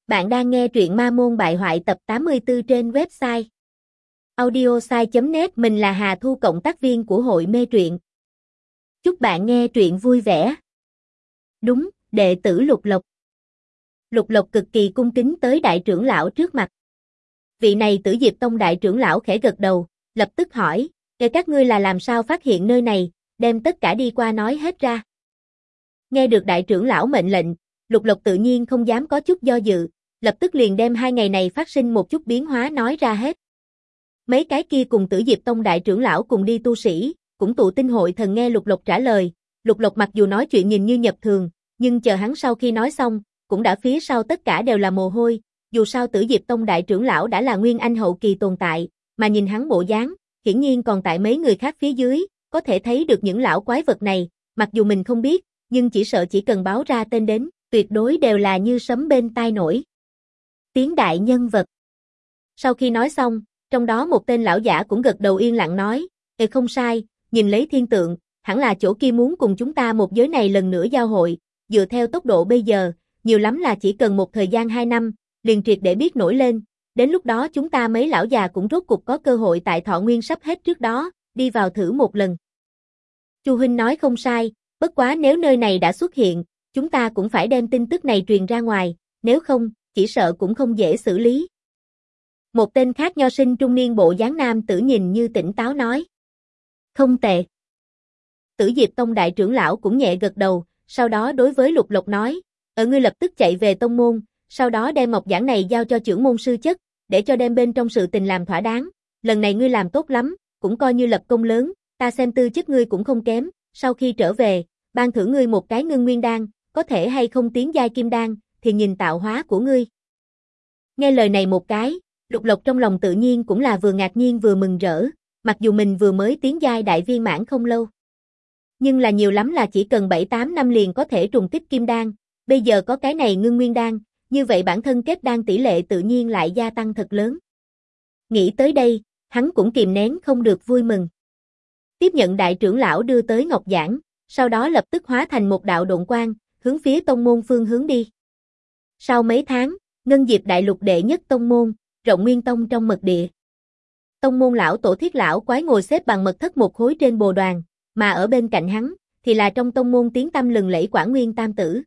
Bạn đang nghe truyện Ma Môn Bại Hoại tập 84 trên website audiosai.net. Mình là Hà Thu, cộng tác viên của hội mê truyện. Chúc bạn nghe truyện vui vẻ. Đúng, đệ tử Lục Lộc. Lục Lộc cực kỳ cung kính tới đại trưởng lão trước mặt. Vị này Tử Diệp Tông đại trưởng lão khẽ gật đầu, lập tức hỏi, các ngươi là làm sao phát hiện nơi này, đem tất cả đi qua nói hết ra. Nghe được đại trưởng lão mệnh lệnh, Lục Lộc tự nhiên không dám có chút do dự, lập tức liền đem 2 ngày này phát sinh một chút biến hóa nói ra hết. Mấy cái kia cùng Tử Diệp Tông đại trưởng lão cùng đi tu sĩ, cũng tụ tinh hội thần nghe Lục Lộc trả lời. Lục Lộc mặc dù nói chuyện nhìn như nhập thường, nhưng chờ hắn sau khi nói xong, cũng đã phía sau tất cả đều là mồ hôi. Dù sao Tử Diệp Tông đại trưởng lão đã là nguyên anh hậu kỳ tồn tại, mà nhìn hắn bộ dáng, hiển nhiên còn tại mấy người khác phía dưới, có thể thấy được những lão quái vật này, mặc dù mình không biết, nhưng chỉ sợ chỉ cần báo ra tên đến, tuyệt đối đều là như sấm bên tai nổi tiếng đại nhân vật. Sau khi nói xong, trong đó một tên lão giả cũng gật đầu yên lặng nói, không sai, nhìn lấy thiên tượng, hẳn là chỗ kia muốn cùng chúng ta một giới này lần nữa giao hội, dựa theo tốc độ bây giờ, nhiều lắm là chỉ cần một thời gian 2 năm, liền triệt để biết nổi lên, đến lúc đó chúng ta mấy lão già cũng rốt cục có cơ hội tại thọ nguyên sắp hết trước đó, đi vào thử một lần. Chu huynh nói không sai, bất quá nếu nơi này đã xuất hiện, chúng ta cũng phải đem tin tức này truyền ra ngoài, nếu không, chỉ sợ cũng không dễ xử lý. Một tên khác nho sinh trung niên bộ dáng nam tử nhìn như tỉnh táo nói. Không tệ. Tử Diệp Tông đại trưởng lão cũng nhẹ gật đầu, sau đó đối với Lục Lộc nói, ngươi lập tức chạy về tông môn, sau đó đem ngọc giản này giao cho trưởng môn sư chất, để cho đem bên trong sự tình làm thỏa đáng, lần này ngươi làm tốt lắm, cũng coi như lập công lớn, ta xem tư chất ngươi cũng không kém, sau khi trở về, ban thưởng ngươi một cái ngưng nguyên đan, có thể hay không tiến giai kim đan, thì nhìn tạo hóa của ngươi. Nghe lời này một cái, Lục Lộc trong lòng tự nhiên cũng là vừa ngạc nhiên vừa mừng rỡ, mặc dù mình vừa mới tiến giai đại viên mãn không lâu. Nhưng là nhiều lắm là chỉ cần 7-8 năm liền có thể trùng kích kim đan, bây giờ có cái này ngưng nguyên đan, như vậy bản thân kết đan tỷ lệ tự nhiên lại gia tăng thật lớn. Nghĩ tới đây, hắn cũng kìm nén không được vui mừng. Tiếp nhận đại trưởng lão đưa tới ngọc giản, sau đó lập tức hóa thành một đạo độn quang, hướng phía tông môn phương hướng đi. Sau mấy tháng, Ngân Diệp đại lục đệ nhất tông môn, Rộng Nguyên Tông trong mật địa. Tông môn lão tổ Thiết lão quái ngồi xếp bằng mật thất một khối trên bồ đoàn, mà ở bên cạnh hắn thì là trong tông môn tiếng tăm lừng lẫy Quả Nguyên Tam tử.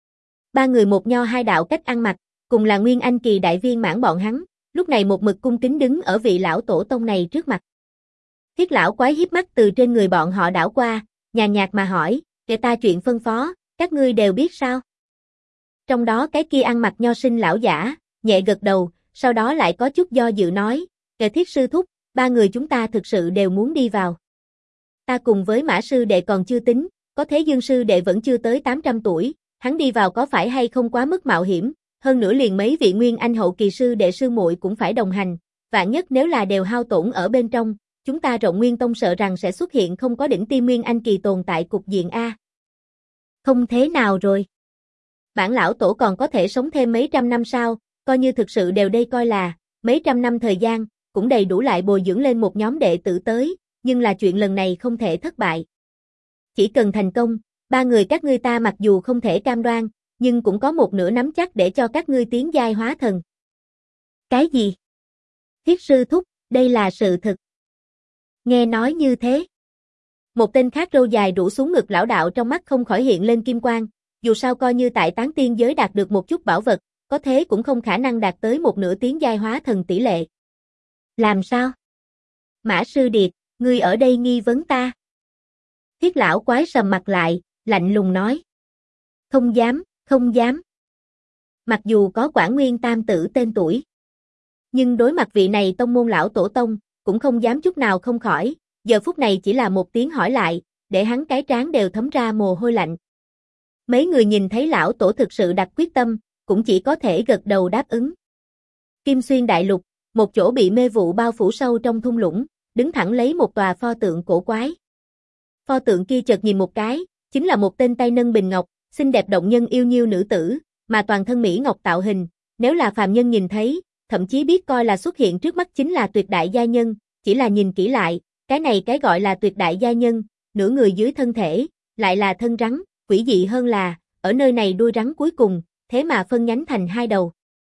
3 người một nho 2 đạo cách ăn mặc, cùng là nguyên anh kỳ đại viên mãn bọn hắn, lúc này một mực cung kính đứng ở vị lão tổ tông này trước mặt. Thiết lão quái hiếp mắt từ trên người bọn họ đảo qua, nhàn nhạt mà hỏi, "Kể ta chuyện phân phó, các ngươi đều biết sao?" Trong đó cái kia ăn mặc nho sinh lão giả, nhẹ gật đầu, sau đó lại có chút do dự nói, Thiết sư thúc, 3 người chúng ta thực sự đều muốn đi vào. Ta cùng với Mã sư đệ còn chưa tính, có Thế Dương sư đệ vẫn chưa tới 800 tuổi, hắn đi vào có phải hay không quá mức mạo hiểm, hơn nữa liền mấy vị nguyên anh hậu kỳ sư đệ sư muội cũng phải đồng hành, vạn nhất nếu là đều hao tổn ở bên trong, chúng ta Rộng Nguyên Tông sợ rằng sẽ xuất hiện không có đỉnh tiêm nguyên anh kỳ tồn tại cục diện a. Không thế nào rồi. Bản lão tổ còn có thể sống thêm mấy trăm năm sao, coi như thực sự đều đây coi là, mấy trăm năm thời gian, cũng đầy đủ lại bồi dưỡng lên một nhóm đệ tử tới, nhưng là chuyện lần này không thể thất bại. Chỉ cần thành công, 3 người các ngươi ta mặc dù không thể cam đoan, nhưng cũng có một nửa nắm chắc để cho các ngươi tiến giai hóa thần. Cái gì? Thiết sư thúc, đây là sự thực. Nghe nói như thế. Một tên khác râu dài rủ xuống ngực lão đạo trong mắt không khỏi hiện lên kim quang, dù sao coi như tại tán tiên giới đạt được một chút bảo vật, có thế cũng không khả năng đạt tới một nửa tiến giai hóa thần tỷ lệ. Làm sao? Mã sư điệt, ngươi ở đây nghi vấn ta? Thiết lão quái sầm mặt lại, lạnh lùng nói. Không dám, không dám. Mặc dù có Quả Nguyên Tam tử tên tuổi, nhưng đối mặt vị này tông môn lão tổ tông, cũng không dám chút nào không khỏi, giờ phút này chỉ là một tiếng hỏi lại, để hắn cái trán đều thấm ra mồ hôi lạnh. Mấy người nhìn thấy lão tổ thực sự đặt quyết tâm, cũng chỉ có thể gật đầu đáp ứng. Kim Xuyên đại lục, một chỗ bị mê vụ bao phủ sâu trong thung lũng, đứng thẳng lấy một tòa pho tượng cổ quái. Pho tượng kia chợt nhìn một cái, chính là một tên tay nâng bình ngọc, xinh đẹp động nhân yêu nhiêu nữ tử, mà toàn thân mỹ ngọc tạo hình, nếu là phàm nhân nhìn thấy, thậm chí biết coi là xuất hiện trước mắt chính là tuyệt đại gia nhân, chỉ là nhìn kỹ lại, cái này cái gọi là tuyệt đại gia nhân, nửa người dưới thân thể, lại là thân rắn, quỷ dị hơn là, ở nơi này đuôi rắn cuối cùng, thế mà phân nhánh thành 2 đầu.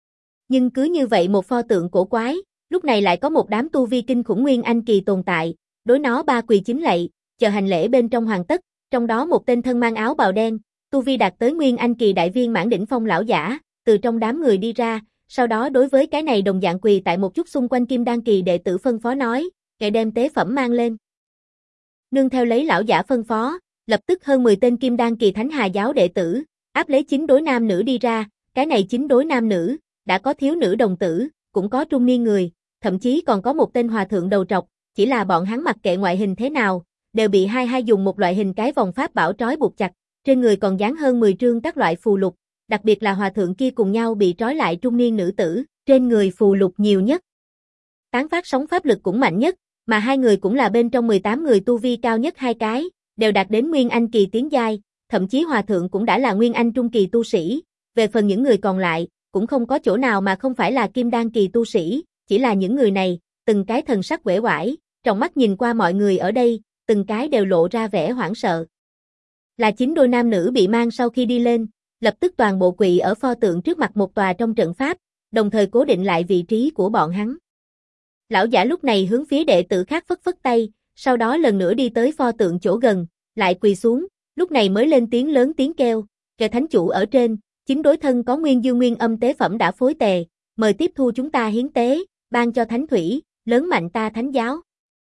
Nhưng cứ như vậy một pho tượng cổ quái, lúc này lại có một đám tu vi kinh khủng Nguyên Anh kỳ tồn tại, đối nó ba quỳ chính lạy, chờ hành lễ bên trong hoàn tất, trong đó một tên thân mang áo bào đen, tu vi đạt tới Nguyên Anh kỳ đại viên mãn đỉnh phong lão giả, từ trong đám người đi ra, sau đó đối với cái này đồng dạng quỳ tại một chút xung quanh Kim Đan kỳ đệ tử phân phó nói, kẻ đem tế phẩm mang lên. Nương theo lấy lão giả phân phó, lập tức hơn 10 tên Kim Đan kỳ Thánh Hà giáo đệ tử, áp lấy 9 đối nam nữ đi ra, cái này 9 đối nam nữ, đã có thiếu nữ đồng tử, cũng có trung niên người, thậm chí còn có một tên hòa thượng đầu trọc, chỉ là bọn hắn mặc kệ ngoại hình thế nào, đều bị hai dùng một loại hình cái vòng pháp bảo trói buộc chặt, trên người còn dán hơn 10 trương các loại phù lục, đặc biệt là hòa thượng kia cùng nhau bị trói lại trung niên nữ tử, trên người phù lục nhiều nhất. Tán phát sóng pháp lực cũng mạnh nhất, mà hai người cũng là bên trong 18 người tu vi cao nhất hai cái, đều đạt đến Nguyên Anh kỳ tiến giai, thậm chí hòa thượng cũng đã là Nguyên Anh trung kỳ tu sĩ, về phần những người còn lại, cũng không có chỗ nào mà không phải là Kim Đan kỳ tu sĩ, chỉ là những người này, từng cái thần sắc uể oải, trong mắt nhìn qua mọi người ở đây, từng cái đều lộ ra vẻ hoảng sợ. Là 9 đôi nam nữ bị mang sau khi đi lên, lập tức toàn bộ quỳ ở pho tượng trước mặt một tòa trong trận pháp, đồng thời cố định lại vị trí của bọn hắn. Lão giả lúc này hướng phía đệ tử khác phất phất tay, sau đó lần nữa đi tới pho tượng chỗ gần, lại quỳ xuống, lúc này mới lên tiếng lớn tiếng kêu, kẻ thánh chủ ở trên, 9 đối thân có nguyên dương nguyên âm tế phẩm đã phối tề, mời tiếp thu chúng ta hiến tế, ban cho thánh thủy, lớn mạnh ta thánh giáo.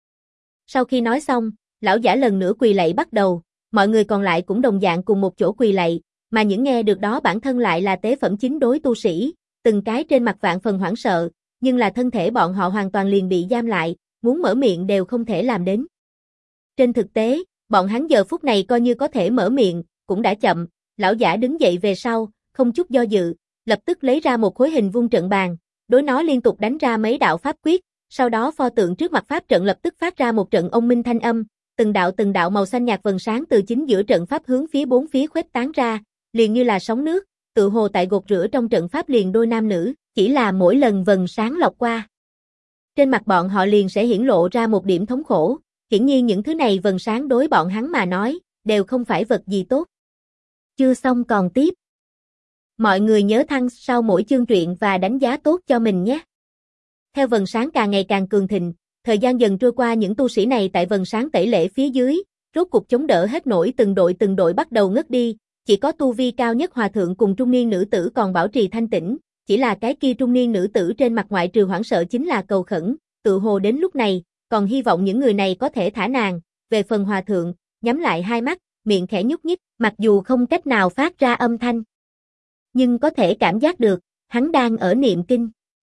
Sau khi nói xong, lão giả lần nữa quỳ lạy bắt đầu, mọi người còn lại cũng đồng dạng cùng một chỗ quỳ lạy, mà những nghe được đó bản thân lại là tế phẩm 9 đối tu sĩ, từng cái trên mặt vạn phần hoảng sợ, nhưng là thân thể bọn họ hoàn toàn liền bị giam lại, muốn mở miệng đều không thể làm đến. Trên thực tế, bọn hắn giờ phút này coi như có thể mở miệng, cũng đã chậm, lão giả đứng dậy về sau, không chút do dự, lập tức lấy ra một khối hình vuông trận bàn, đối nó liên tục đánh ra mấy đạo pháp quyết, sau đó pho tượng trước mặt pháp trận lập tức phát ra một trận ông minh thanh âm, từng đạo màu xanh nhạt vầng sáng từ chính giữa trận pháp hướng phía bốn phía khuếch tán ra, liền như là sóng nước, tự hồ tại gột rửa trong trận pháp liền đôi nam nữ, chỉ là mỗi lần vầng sáng lọt qua, trên mặt bọn họ liền sẽ hiển lộ ra một điểm thống khổ, hiển nhiên những thứ này vầng sáng đối bọn hắn mà nói, đều không phải vật gì tốt. Chưa xong còn tiếp. Mọi người nhớ thăng sau mỗi chương truyện và đánh giá tốt cho mình nhé. Theo vầng sáng càng ngày càng cường thịnh, thời gian dần trôi qua những tu sĩ này tại vầng sáng tẩy lễ phía dưới, rốt cục chống đỡ hết nổi từng đội bắt đầu ngất đi, chỉ có tu vi cao nhất hòa thượng cùng trung niên nữ tử còn bảo trì thanh tĩnh, chỉ là cái kia trung niên nữ tử trên mặt ngoại trừ hoảng sợ chính là cầu khẩn, tự hồ đến lúc này, còn hy vọng những người này có thể thả nàng, về phần hòa thượng, nhắm lại hai mắt, miệng khẽ nhúc nhích, mặc dù không cách nào phát ra âm thanh, nhưng có thể cảm giác được, hắn đang ở niệm kinh.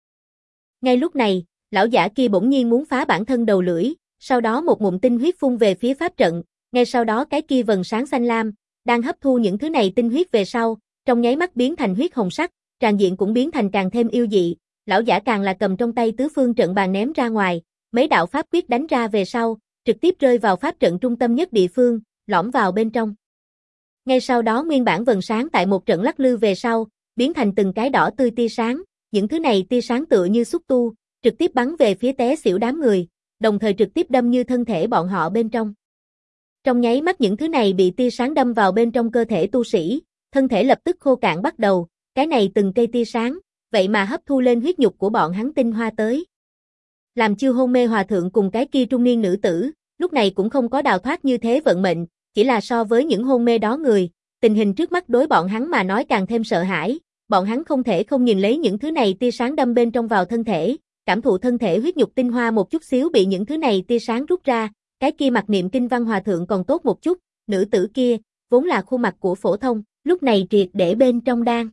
Ngay lúc này, lão giả kia bỗng nhiên muốn phá bản thân đầu lưỡi, sau đó một ngụm tinh huyết phun về phía pháp trận, ngay sau đó cái kia vầng sáng xanh lam, đang hấp thu những thứ này tinh huyết về sau, trong nháy mắt biến thành huyết hồng sắc, tràn diện cũng biến thành càng thêm yêu dị, lão giả càng là cầm trong tay tứ phương trận bàn ném ra ngoài, mấy đạo pháp quyết đánh ra về sau, trực tiếp rơi vào pháp trận trung tâm nhất địa phương, lõm vào bên trong. Ngay sau đó nguyên bản vầng sáng tại một trận lắc lư về sau, biến thành từng cái đỏ tươi tia sáng, những thứ này tia sáng tựa như xúc tu, trực tiếp bắn về phía té xỉu đám người, đồng thời trực tiếp đâm như thân thể bọn họ bên trong. Trong nháy mắt những thứ này bị tia sáng đâm vào bên trong cơ thể tu sĩ, thân thể lập tức khô cạn bắt đầu, cái này từng cây tia sáng, vậy mà hấp thu lên huyết nhục của bọn hắn tinh hoa tới. Làm chưa hôn mê hòa thượng cùng cái kia trung niên nữ tử, lúc này cũng không có đào thoát như thế vận mệnh, chỉ là so với những hôn mê đó người, tình hình trước mắt đối bọn hắn mà nói càng thêm sợ hãi, bọn hắn không thể không nhìn lấy những thứ này tia sáng đâm bên trong vào thân thể, cảm thụ thân thể huyết nhục tinh hoa một chút xíu bị những thứ này tia sáng rút ra, cái kia mặc niệm kinh văn hòa thượng còn tốt một chút, nữ tử kia, vốn là khuôn mặt của phổ thông, lúc này triệt để bên trong đang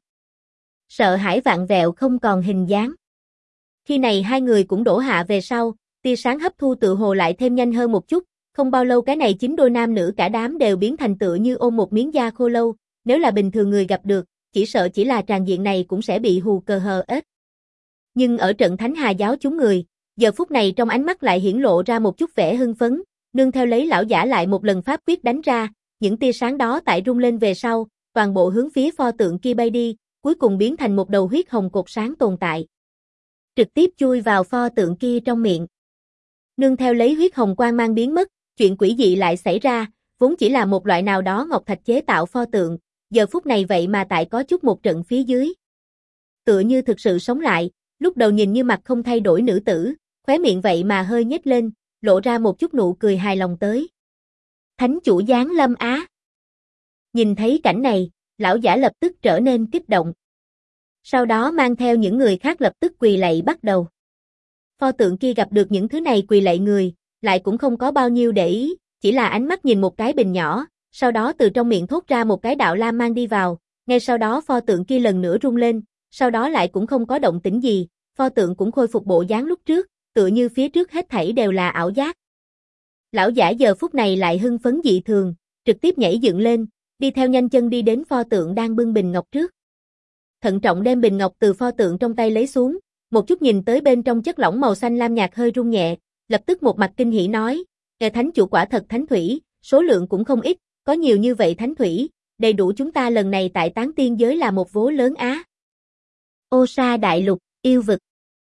sợ hãi vạn vẹo không còn hình dáng. Khi này hai người cũng đổ hạ về sau, tia sáng hấp thu tự hồ lại thêm nhanh hơn một chút, không bao lâu cái này 9 đôi nam nữ cả đám đều biến thành tựa như ôm một miếng da khô lâu, nếu là bình thường người gặp được, chỉ sợ chỉ là tràn diện này cũng sẽ bị hù cờ hờ ếch. Nhưng ở trận Thánh Hà giáo chúng người, giờ phút này trong ánh mắt lại hiển lộ ra một chút vẻ hưng phấn, nương theo lấy lão giả lại một lần pháp quyết đánh ra, những tia sáng đó tại rung lên về sau, toàn bộ hướng phía pho tượng kia bay đi, cuối cùng biến thành một đầu huyết hồng cột sáng tồn tại. Trực tiếp chui vào pho tượng kia trong miệng. Nương theo lấy huyết hồng quang mang biến mất, chuyện quỷ dị lại xảy ra, vốn chỉ là một loại nào đó ngọc thạch chế tạo pho tượng, giờ phút này vậy mà tại có chút một trận phía dưới. Tựa như thực sự sống lại, lúc đầu nhìn như mặt không thay đổi nữ tử, khóe miệng vậy mà hơi nhếch lên, lộ ra một chút nụ cười hài lòng tới. Thánh chủ giáng lâm á. Nhìn thấy cảnh này, lão giả lập tức trở nên kích động. Sau đó mang theo những người khác lập tức quỳ lạy bắt đầu. Pho tượng kia gặp được những thứ này quỳ lạy người, lại cũng không có bao nhiêu để ý, chỉ là ánh mắt nhìn một cái bình nhỏ, sau đó từ trong miệng thốt ra một cái đạo lam mang đi vào, ngay sau đó pho tượng kia lần nữa rung lên, sau đó lại cũng không có động tĩnh gì, pho tượng cũng khôi phục bộ dáng lúc trước, tựa như phía trước hết thảy đều là ảo giác. Lão giả giờ phút này lại hưng phấn dị thường, trực tiếp nhảy dựng lên, đi theo nhanh chân đi đến pho tượng đang bưng bình ngọc trước. Thận trọng đem bình ngọc từ pho tượng trong tay lấy xuống, một chút nhìn tới bên trong chất lỏng màu xanh lam nhạt hơi rung nhẹ, lập tức một mặt kinh hỉ nói, "Ngài thánh chủ quả thật thánh thủy, số lượng cũng không ít, có nhiều như vậy thánh thủy, đầy đủ chúng ta lần này tại Tán Tiên giới là một vố lớn á." Ô Sa đại lục, yêu vực.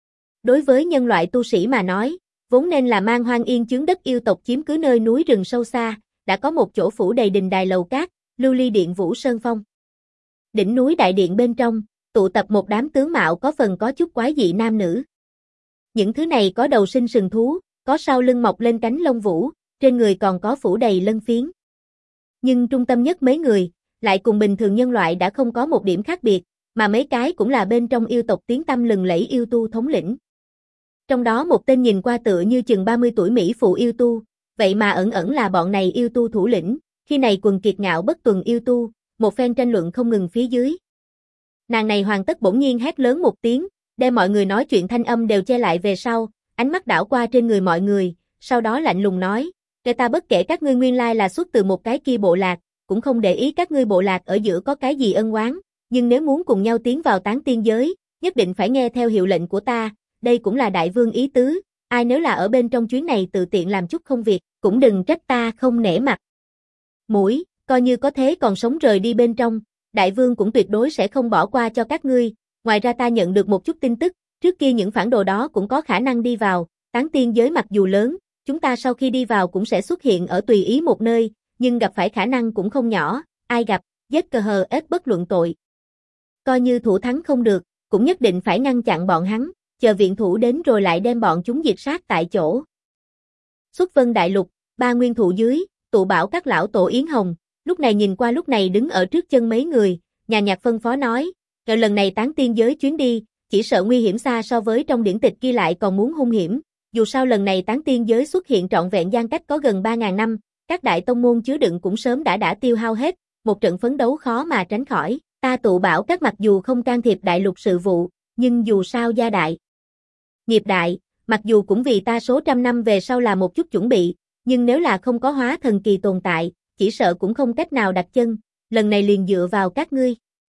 Đối với nhân loại tu sĩ mà nói, vốn nên là man hoang yên chướng đất yêu tộc chiếm cứ nơi núi rừng sâu xa, đã có một chỗ phủ đầy đình đài lầu cát, lưu ly điện Vũ Sơn Phong. Đỉnh núi đại điện bên trong, tụ tập một đám tướng mạo có phần có chút quái dị nam nữ. Những thứ này có đầu sinh sừng thú, có sau lưng mọc lên cánh lông vũ, trên người còn có phủ đầy lân phiến. Nhưng trung tâm nhất mấy người, lại cùng bình thường nhân loại đã không có một điểm khác biệt, mà mấy cái cũng là bên trong yêu tộc tiếng tăm lừng lẫy yêu tu thống lĩnh. Trong đó một tên nhìn qua tựa như chừng 30 tuổi mỹ phụ yêu tu, vậy mà ẩn ẩn là bọn này yêu tu thủ lĩnh, khi này quần kiệt ngạo bất tuần yêu tu, một phen tranh luận không ngừng phía dưới. Nàng này hoàn tất bỗng nhiên hét lớn một tiếng, đem mọi người nói chuyện thanh âm đều che lại về sau, ánh mắt đảo qua trên người mọi người, sau đó lạnh lùng nói, "Kẻ ta bất kể các ngươi nguyên lai là xuất từ một cái kia bộ lạc, cũng không để ý các ngươi bộ lạc ở giữa có cái gì ân oán, nhưng nếu muốn cùng nhau tiến vào Tán Tiên giới, nhất định phải nghe theo hiệu lệnh của ta, đây cũng là đại vương ý tứ, ai nếu là ở bên trong chuyến này tự tiện làm chút không việc, cũng đừng trách ta không nể mặt. Mũi, coi như có thế còn sống rời đi bên trong, đại vương cũng tuyệt đối sẽ không bỏ qua cho các ngươi, ngoài ra ta nhận được một chút tin tức, trước kia những phản đồ đó cũng có khả năng đi vào, Tán Tiên giới mặc dù lớn, chúng ta sau khi đi vào cũng sẽ xuất hiện ở tùy ý một nơi, nhưng gặp phải khả năng cũng không nhỏ, ai gặp, giết cờ hờ ết bất luận tội. Coi như thủ thắng không được, cũng nhất định phải ngăn chặn bọn hắn, chờ viện thủ đến rồi lại đem bọn chúng diệt sát tại chỗ." Xuất Vân đại lục, ba nguyên thụ dưới, tụ bảo các lão tổ Yến Hồng, lúc này nhìn qua lúc này đứng ở trước chân mấy người, nhàn nhạt phân phó nói, lần này Tán Tiên giới chuyến đi, chỉ sợ nguy hiểm xa so với trong điển tịch ghi lại còn muốn hung hiểm, dù sao lần này Tán Tiên giới xuất hiện trọn vẹn gian cách có gần 3.000 năm, các đại tông môn chứa đựng cũng sớm đã tiêu hao hết, một trận phấn đấu khó mà tránh khỏi, ta tụ bảo các mặc dù không can thiệp đại lục sự vụ, nhưng dù sao gia đại, nghiệp đại, mặc dù cũng vì ta số trăm năm về sau là một chút chuẩn bị, nhưng nếu là không có hóa thần kỳ tồn tại, chỉ sợ cũng không cách nào đặt chân, lần này liền dựa vào các ngươi.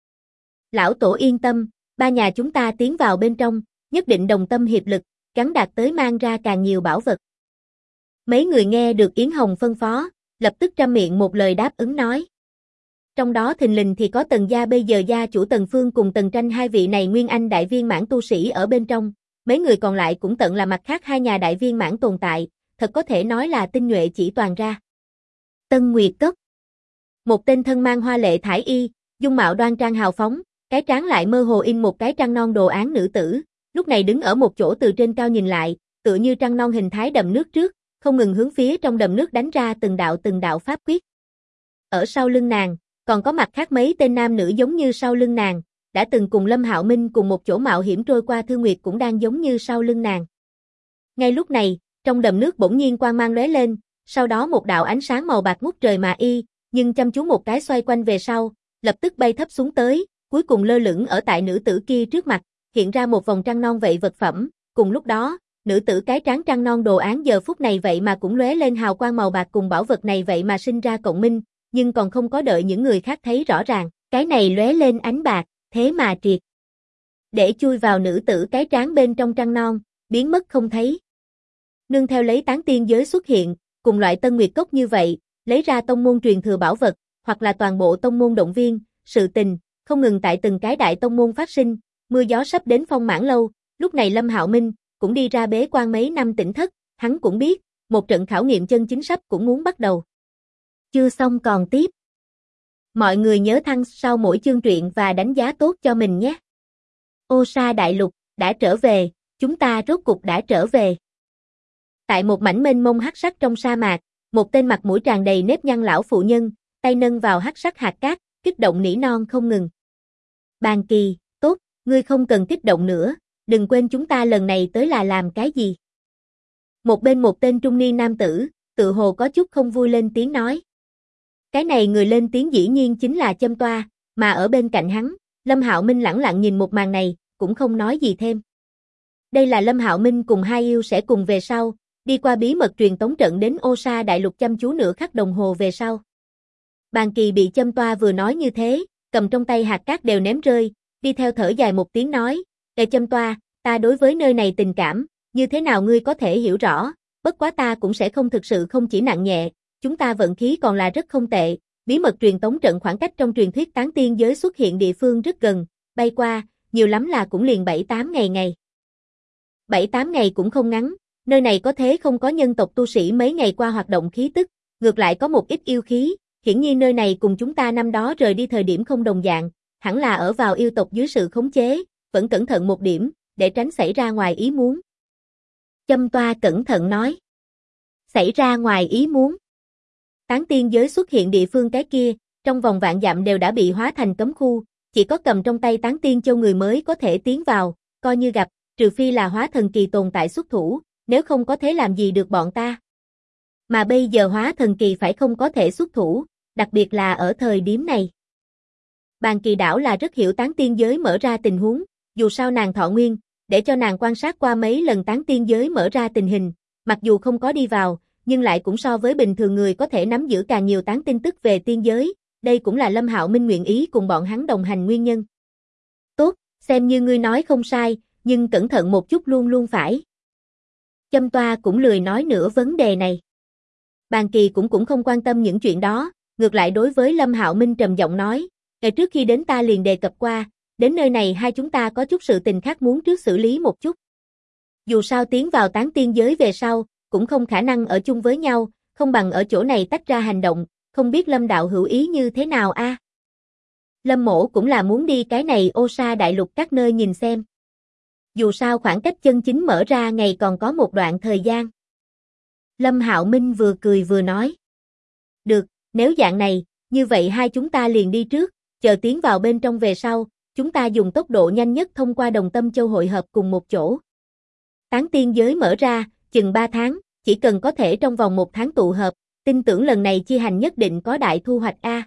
Lão tổ yên tâm, ba nhà chúng ta tiến vào bên trong, nhất định đồng tâm hiệp lực, gắn đạt tới mang ra càng nhiều bảo vật. Mấy người nghe được Yến Hồng phân phó, lập tức trăm miệng một lời đáp ứng nói. Trong đó thình lình thì có Tần gia bây giờ gia chủ Tần Phương cùng Tần Tranh hai vị này nguyên anh đại viên mãn tu sĩ ở bên trong, mấy người còn lại cũng tận là mặt khác hai nhà đại viên mãn tồn tại, thật có thể nói là tinh nhuệ chỉ toàn ra. Tân Nguyệt Cốc. Một tên thân mang hoa lệ thải y, dung mạo đoan trang hào phóng, cái trán lại mơ hồ in một cái trăng non đồ án nữ tử, lúc này đứng ở một chỗ từ trên cao nhìn lại, tựa như trăng non hình thái đầm nước trước, không ngừng hướng phía trong đầm nước đánh ra từng đạo pháp quyết. Ở sau lưng nàng, còn có mặt khác mấy tên nam nữ giống như sau lưng nàng, đã từng cùng Lâm Hạo Minh cùng một chỗ mạo hiểm trôi qua Thư Nguyệt cũng đang giống như sau lưng nàng. Ngay lúc này, trong đầm nước bỗng nhiên quang mang lóe lên, sau đó một đạo ánh sáng màu bạc ngút trời mà y, nhưng chăm chú một cái xoay quanh về sau, lập tức bay thấp xuống tới, cuối cùng lơ lửng ở tại nữ tử kia trước mặt, hiện ra một vòng trăng non vậy vật phẩm, cùng lúc đó, nữ tử cái trán trăng non đồ án giờ phút này vậy mà cũng lóe lên hào quang màu bạc cùng bảo vật này vậy mà sinh ra cộng minh, nhưng còn không có đợi những người khác thấy rõ ràng, cái này lóe lên ánh bạc, thế mà triệt để chui vào nữ tử cái trán bên trong trăng non, biến mất không thấy. Nương theo lấy Tán Tiên giới xuất hiện, cùng loại Tân Nguyệt Cốc như vậy, lấy ra tông môn truyền thừa bảo vật, hoặc là toàn bộ tông môn động viên, sự tình, không ngừng tại từng cái đại tông môn phát sinh, mưa gió sắp đến Phong Mãn Lâu, lúc này Lâm Hạo Minh cũng đi ra bế quan mấy năm tỉnh thất, hắn cũng biết, một trận khảo nghiệm chân chính sắp cũng muốn bắt đầu. Chưa xong còn tiếp. Mọi người nhớ thăng sau mỗi chương truyện và đánh giá tốt cho mình nhé. Ô Sa đại lục, đã trở về, chúng ta rốt cục đã trở về. Tại một mảnh mênh mông hắc sắc trong sa mạc, một tên mặt mũi tràn đầy nếp nhăn lão phụ nhân, tay nâng vào hắc sắc hạt cát, kích động nỉ non không ngừng. Bàn Kỳ, tốt, ngươi không cần kích động nữa, đừng quên chúng ta lần này tới là làm cái gì. Một bên một tên trung niên nam tử, tự hồ có chút không vui lên tiếng nói. Cái này người lên tiếng dĩ nhiên chính là Châm Toa, mà ở bên cạnh hắn, Lâm Hạo Minh lẳng lặng nhìn một màn này, cũng không nói gì thêm. Đây là Lâm Hạo Minh cùng hai yêu sẽ cùng về sau, đi qua bí mật truyền tống trận đến Ô Sa Đại Lục chăm chú nửa khắc đồng hồ về sau. Bàn Kỳ bị Châm Toa vừa nói như thế, cầm trong tay hạt cát đều ném rơi, đi theo thở dài một tiếng nói, Ê Châm Toa, ta đối với nơi này tình cảm, như thế nào ngươi có thể hiểu rõ, bất quá ta cũng sẽ không thực sự không chỉ nặng nhẹ, chúng ta vận khí còn là rất không tệ, bí mật truyền tống trận khoảng cách trong truyền thuyết tán tiên giới xuất hiện địa phương rất gần, bay qua, nhiều lắm là cũng liền 7-8 ngày. 7-8 ngày cũng không ngắn, nơi này có thế không có nhân tộc tu sĩ mấy ngày qua hoạt động khí tức, ngược lại có một ít yêu khí, hiển nhiên nơi này cùng chúng ta năm đó rời đi thời điểm không đồng dạng, hẳn là ở vào yêu tộc dưới sự khống chế, vẫn cẩn thận một điểm, để tránh xảy ra ngoài ý muốn. Châm Toa cẩn thận nói. Xảy ra ngoài ý muốn. Tán tiên giới xuất hiện địa phương cái kia, trong vòng vạn dặm đều đã bị hóa thành cấm khu, chỉ có cầm trong tay tán tiên châu người mới có thể tiến vào, coi như gặp, trừ phi là hóa thần kỳ tồn tại xuất thủ, nếu không có thế làm gì được bọn ta. Mà bây giờ hóa thần kỳ phải không có thể xuất thủ, đặc biệt là ở thời điểm này. Bàn Kỳ đảo là rất hiểu tán tiên giới mở ra tình huống, dù sao nàng thọ nguyên, để cho nàng quan sát qua mấy lần tán tiên giới mở ra tình hình, mặc dù không có đi vào, nhưng lại cũng so với bình thường người có thể nắm giữ càng nhiều tán tin tức về tiên giới, đây cũng là Lâm Hạo Minh nguyện ý cùng bọn hắn đồng hành nguyên nhân. Tốt, xem như ngươi nói không sai, nhưng cẩn thận một chút luôn luôn phải. Châm Toa cũng lười nói nữa vấn đề này. Bàn Kỳ cũng không quan tâm những chuyện đó, ngược lại đối với Lâm Hạo Minh trầm giọng nói, ngày trước khi đến ta liền đề cập qua, đến nơi này hai chúng ta có chút sự tình khác muốn trước xử lý một chút. Dù sao tiến vào tán tiên giới về sau, cũng không khả năng ở chung với nhau, không bằng ở chỗ này tách ra hành động, không biết Lâm đạo hữu ý như thế nào a? Lâm Mỗ cũng là muốn đi cái này Ô Sa Đại Lục các nơi nhìn xem. Dù sao khoảng cách chân chính mở ra ngày còn có một đoạn thời gian. Lâm Hạo Minh vừa cười vừa nói. Được, nếu dạng này, như vậy hai chúng ta liền đi trước, chờ tiến vào bên trong về sau, chúng ta dùng tốc độ nhanh nhất thông qua Đồng Tâm Châu hội hợp cùng một chỗ. Tán tiên giới mở ra, chừng 3 tháng, chỉ cần có thể trong vòng 1 tháng tụ hợp, tin tưởng lần này chi hành nhất định có đại thu hoạch a.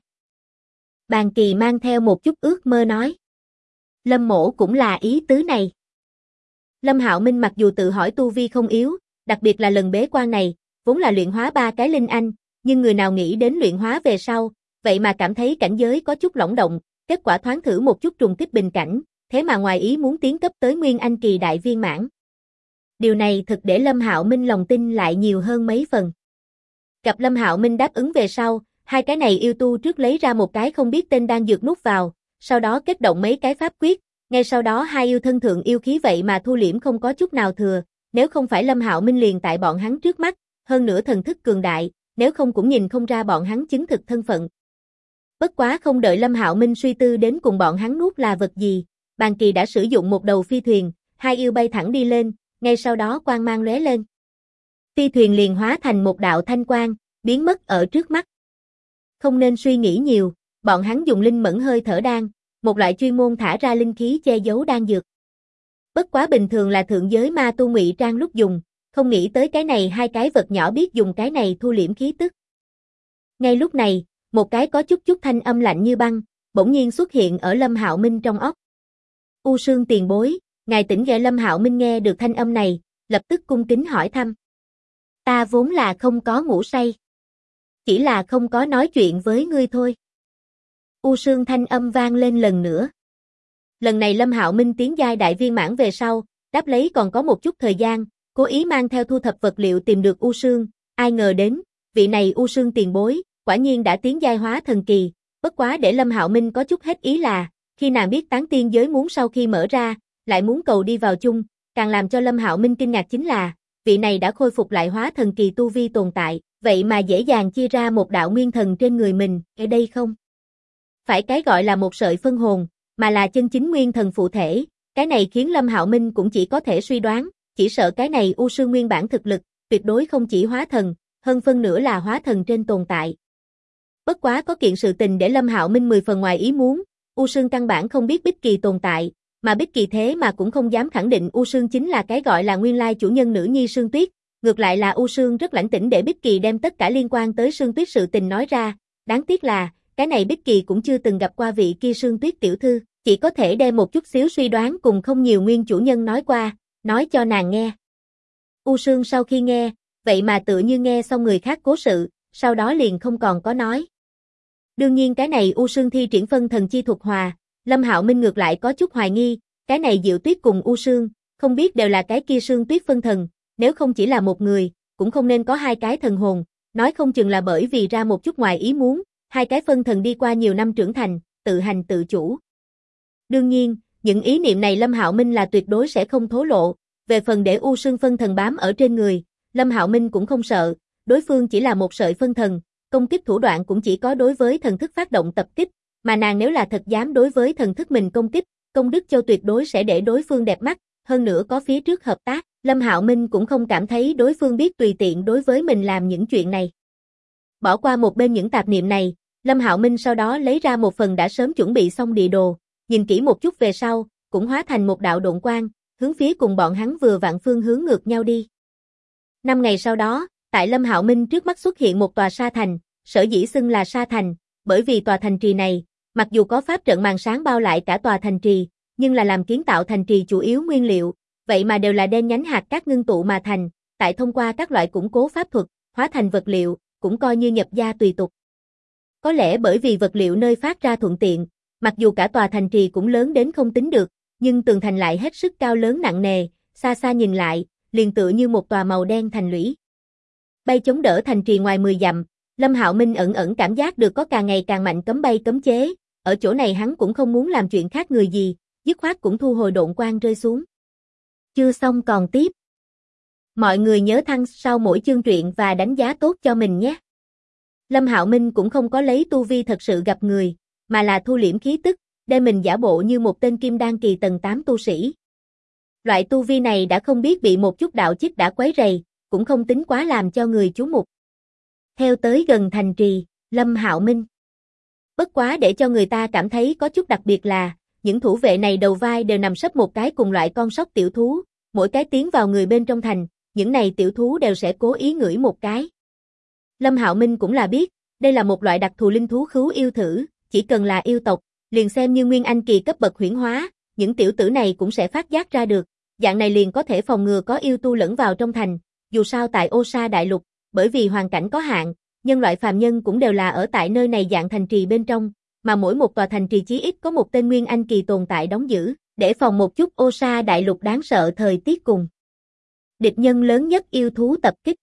Bàn Kỳ mang theo một chút ước mơ nói. Lâm Mỗ cũng là ý tứ này. Lâm Hạo Minh mặc dù tự hỏi tu vi không yếu, đặc biệt là lần bế quan này, vốn là luyện hóa 3 cái linh anh, nhưng người nào nghĩ đến luyện hóa về sau, vậy mà cảm thấy cảnh giới có chút lỏng động, kết quả thoáng thử một chút trùng kích bình cảnh, thế mà ngoài ý muốn tiến cấp tới Nguyên Anh kỳ đại viên mãn. Điều này thực để Lâm Hạo Minh lòng tin lại nhiều hơn mấy phần. Gặp Lâm Hạo Minh đáp ứng về sau, hai cái này yêu tu trước lấy ra một cái không biết tên đan dược nuốt vào, sau đó kết động mấy cái pháp quyết, ngay sau đó hai yêu thân thượng yêu khí vậy mà thu liễm không có chút nào thừa, nếu không phải Lâm Hạo Minh liền tại bọn hắn trước mắt, hơn nữa thần thức cường đại, nếu không cũng nhìn không ra bọn hắn chứng thực thân phận. Bất quá không đợi Lâm Hạo Minh suy tư đến cùng bọn hắn nuốt là vật gì, Bàn Kỳ đã sử dụng một đầu phi thuyền, hai yêu bay thẳng đi lên, ngay sau đó quang mang lóe lên. Phi thuyền liền hóa thành một đạo thanh quang, biến mất ở trước mắt. Không nên suy nghĩ nhiều, bọn hắn dùng linh mẫn hơi thở đan, một loại chuyên môn thả ra linh khí che giấu đan dược. Bất quá bình thường là thượng giới ma tu ngụy trang lúc dùng, không nghĩ tới cái này hai cái vật nhỏ biết dùng cái này thu liễm khí tức. Ngay lúc này, một cái có chút thanh âm lạnh như băng, bỗng nhiên xuất hiện ở Lâm Hạo Minh trong óc. U Sương tiền bối, ngài tỉnh ghẻ. Lâm Hạo Minh nghe được thanh âm này, lập tức cung kính hỏi thăm. Ta vốn là không có ngủ say. Chỉ là không có nói chuyện với ngươi thôi. U Sương thanh âm vang lên lần nữa. Lần này Lâm Hạo Minh tiến giai đại viên mãn về sau, đáp lấy còn có một chút thời gian, cố ý mang theo thu thập vật liệu tìm được U Sương, ai ngờ đến, vị này U Sương tiền bối, quả nhiên đã tiến giai hóa thần kỳ, bất quá để Lâm Hạo Minh có chút hết ý là, khi nàng biết tán tiên giới muốn sau khi mở ra, lại muốn cầu đi vào chung, càng làm cho Lâm Hạo Minh kinh ngạc chính là, vị này đã khôi phục lại hóa thần kỳ tu vi tồn tại, vậy mà dễ dàng chia ra một đạo nguyên thần trên người mình, ở đây không? Phải cái gọi là một sợi phân hồn, mà là chân chính nguyên thần phụ thể, Cái này khiến Lâm Hạo Minh cũng chỉ có thể suy đoán, chỉ sợ cái này U Sương nguyên bản thực lực, tuyệt đối không chỉ hóa thần, hơn phân nửa là hóa thần trên tồn tại. Bất quá có kiện sự tình để Lâm Hạo Minh 10 phần ngoài ý muốn, U Sương căn bản không biết Bích Kỳ tồn tại, mà Bích Kỳ thế mà cũng không dám khẳng định U Sương chính là cái gọi là nguyên lai chủ nhân nữ nhi Sương Tuyết, ngược lại là U Sương rất lãnh tĩnh để Bích Kỳ đem tất cả liên quan tới Sương Tuyết sự tình nói ra, đáng tiếc là, cái này Bích Kỳ cũng chưa từng gặp qua vị kia Sương Tuyết tiểu thư, chỉ có thể đem một chút xíu suy đoán cùng không nhiều nguyên chủ nhân nói qua, nói cho nàng nghe. U Sương sau khi nghe, vậy mà tự như nghe xong người khác cố sự, sau đó liền không còn có nói. Đương nhiên cái này U Sương thi triển phân thần chi thuật hòa, Lâm Hạo Minh ngược lại có chút hoài nghi, cái này Diệu Tuyết cùng U Sương, không biết đều là cái kia Sương Tuyết phân thần, nếu không chỉ là một người, cũng không nên có hai cái thần hồn, nói không chừng là bởi vì ra một chút ngoài ý muốn, hai cái phân thần đi qua nhiều năm trưởng thành, tự hành tự chủ. Đương nhiên, những ý niệm này Lâm Hạo Minh là tuyệt đối sẽ không thổ lộ, về phần để U Sương phân thần bám ở trên người, Lâm Hạo Minh cũng không sợ, đối phương chỉ là một sợi phân thần, công kích thủ đoạn cũng chỉ có đối với thần thức phát động tập kích, mà nàng nếu là thật dám đối với thần thức mình công kích, Công Đức Châu tuyệt đối sẽ để đối phương đẹp mắt, hơn nữa có phía trước hợp tác, Lâm Hạo Minh cũng không cảm thấy đối phương biết tùy tiện đối với mình làm những chuyện này. Bỏ qua một bên những tạp niệm này, Lâm Hạo Minh sau đó lấy ra một phần đã sớm chuẩn bị xong địa đồ, nhìn kỹ một chút về sau, cũng hóa thành một đạo độn quang, hướng phía cùng bọn hắn vừa vặn phương hướng ngược nhau đi. 5 ngày sau đó, tại Lâm Hạo Minh trước mắt xuất hiện một tòa sa thành, sở dĩ xưng là sa thành, bởi vì tòa thành trì này, mặc dù có pháp trận màn sáng bao lại cả tòa thành trì, nhưng là làm kiến tạo thành trì chủ yếu nguyên liệu, vậy mà đều là đen nhánh hạt cát ngưng tụ mà thành, tại thông qua các loại củng cố pháp thuật, hóa thành vật liệu, cũng coi như nhập gia tùy tục. Có lẽ bởi vì vật liệu nơi phát ra thuận tiện, mặc dù cả tòa thành trì cũng lớn đến không tính được, nhưng tường thành lại hết sức cao lớn nặng nề, xa xa nhìn lại, liền tựa như một tòa màu đen thành lũy. Bay chống đỡ thành trì ngoài 10 dặm, Lâm Hạo Minh ẩn ẩn cảm giác được có càng ngày càng mạnh cấm bay cấm chế, ở chỗ này hắn cũng không muốn làm chuyện khác người gì, dứt khoát cũng thu hồi độn quang rơi xuống. Chưa xong còn tiếp. Mọi người nhớ thăng sau mỗi chương truyện và đánh giá tốt cho mình nhé. Lâm Hạo Minh cũng không có lấy tu vi thật sự gặp người, mà là thu liễm khí tức, đem mình giả bộ như một tên kim đan kỳ tầng 8 tu sĩ. Loại tu vi này đã không biết bị một chút đạo chích đã quấy rầy, cũng không tính quá làm cho người chú mục. Theo tới gần thành trì, Lâm Hạo Minh. Bất quá để cho người ta cảm thấy có chút đặc biệt là, những thủ vệ này đầu vai đều nằm sấp một cái cùng loại con sóc tiểu thú, mỗi cái tiến vào người bên trong thành, những này tiểu thú đều sẽ cố ý ngửi một cái. Lâm Hạo Minh cũng là biết, đây là một loại đặc thù linh thú khứu yêu thử, chỉ cần là yêu tộc, liền xem như nguyên anh kỳ cấp bậc huyễn hóa, những tiểu tử này cũng sẽ phát giác ra được, dạng này liền có thể phòng ngừa có yêu tu lẫn vào trong thành, dù sao tại Ô Sa Đại Lục, bởi vì hoàn cảnh có hạn, nhân loại phàm nhân cũng đều là ở tại nơi này dạng thành trì bên trong, mà mỗi một tòa thành trì chí ít có một tên nguyên anh kỳ tồn tại đóng giữ, để phòng một chút Ô Sa Đại Lục đáng sợ thời tiết cùng địch nhân lớn nhất yêu thú tập kích.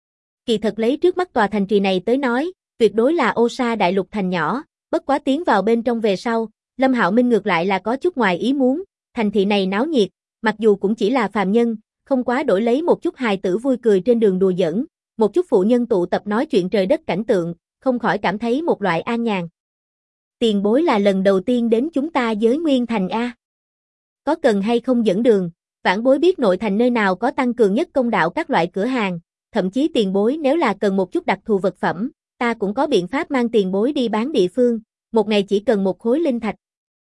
Kỳ thật lấy trước mắt tòa thành trì này tới nói, tuyệt đối là Ô Sa Đại Lục thành nhỏ, bất quá tiến vào bên trong về sau, Lâm Hạo Minh ngược lại là có chút ngoài ý muốn, thành thị này náo nhiệt, mặc dù cũng chỉ là phàm nhân, không quá đổi lấy một chút hài tử vui cười trên đường đùa giỡn, một chút phụ nhân tụ tập nói chuyện trời đất cảnh tượng, không khỏi cảm thấy một loại an nhàn. Tiền bối là lần đầu tiên đến chúng ta giới Nguyên Thành A. Có cần hay không dẫn đường, vãn bối biết nội thành nơi nào có tăng cường nhất công đạo các loại cửa hàng, thậm chí tiền bối nếu là cần một chút đặc thù vật phẩm, ta cũng có biện pháp mang tiền bối đi bán địa phương, một ngày chỉ cần một khối linh thạch.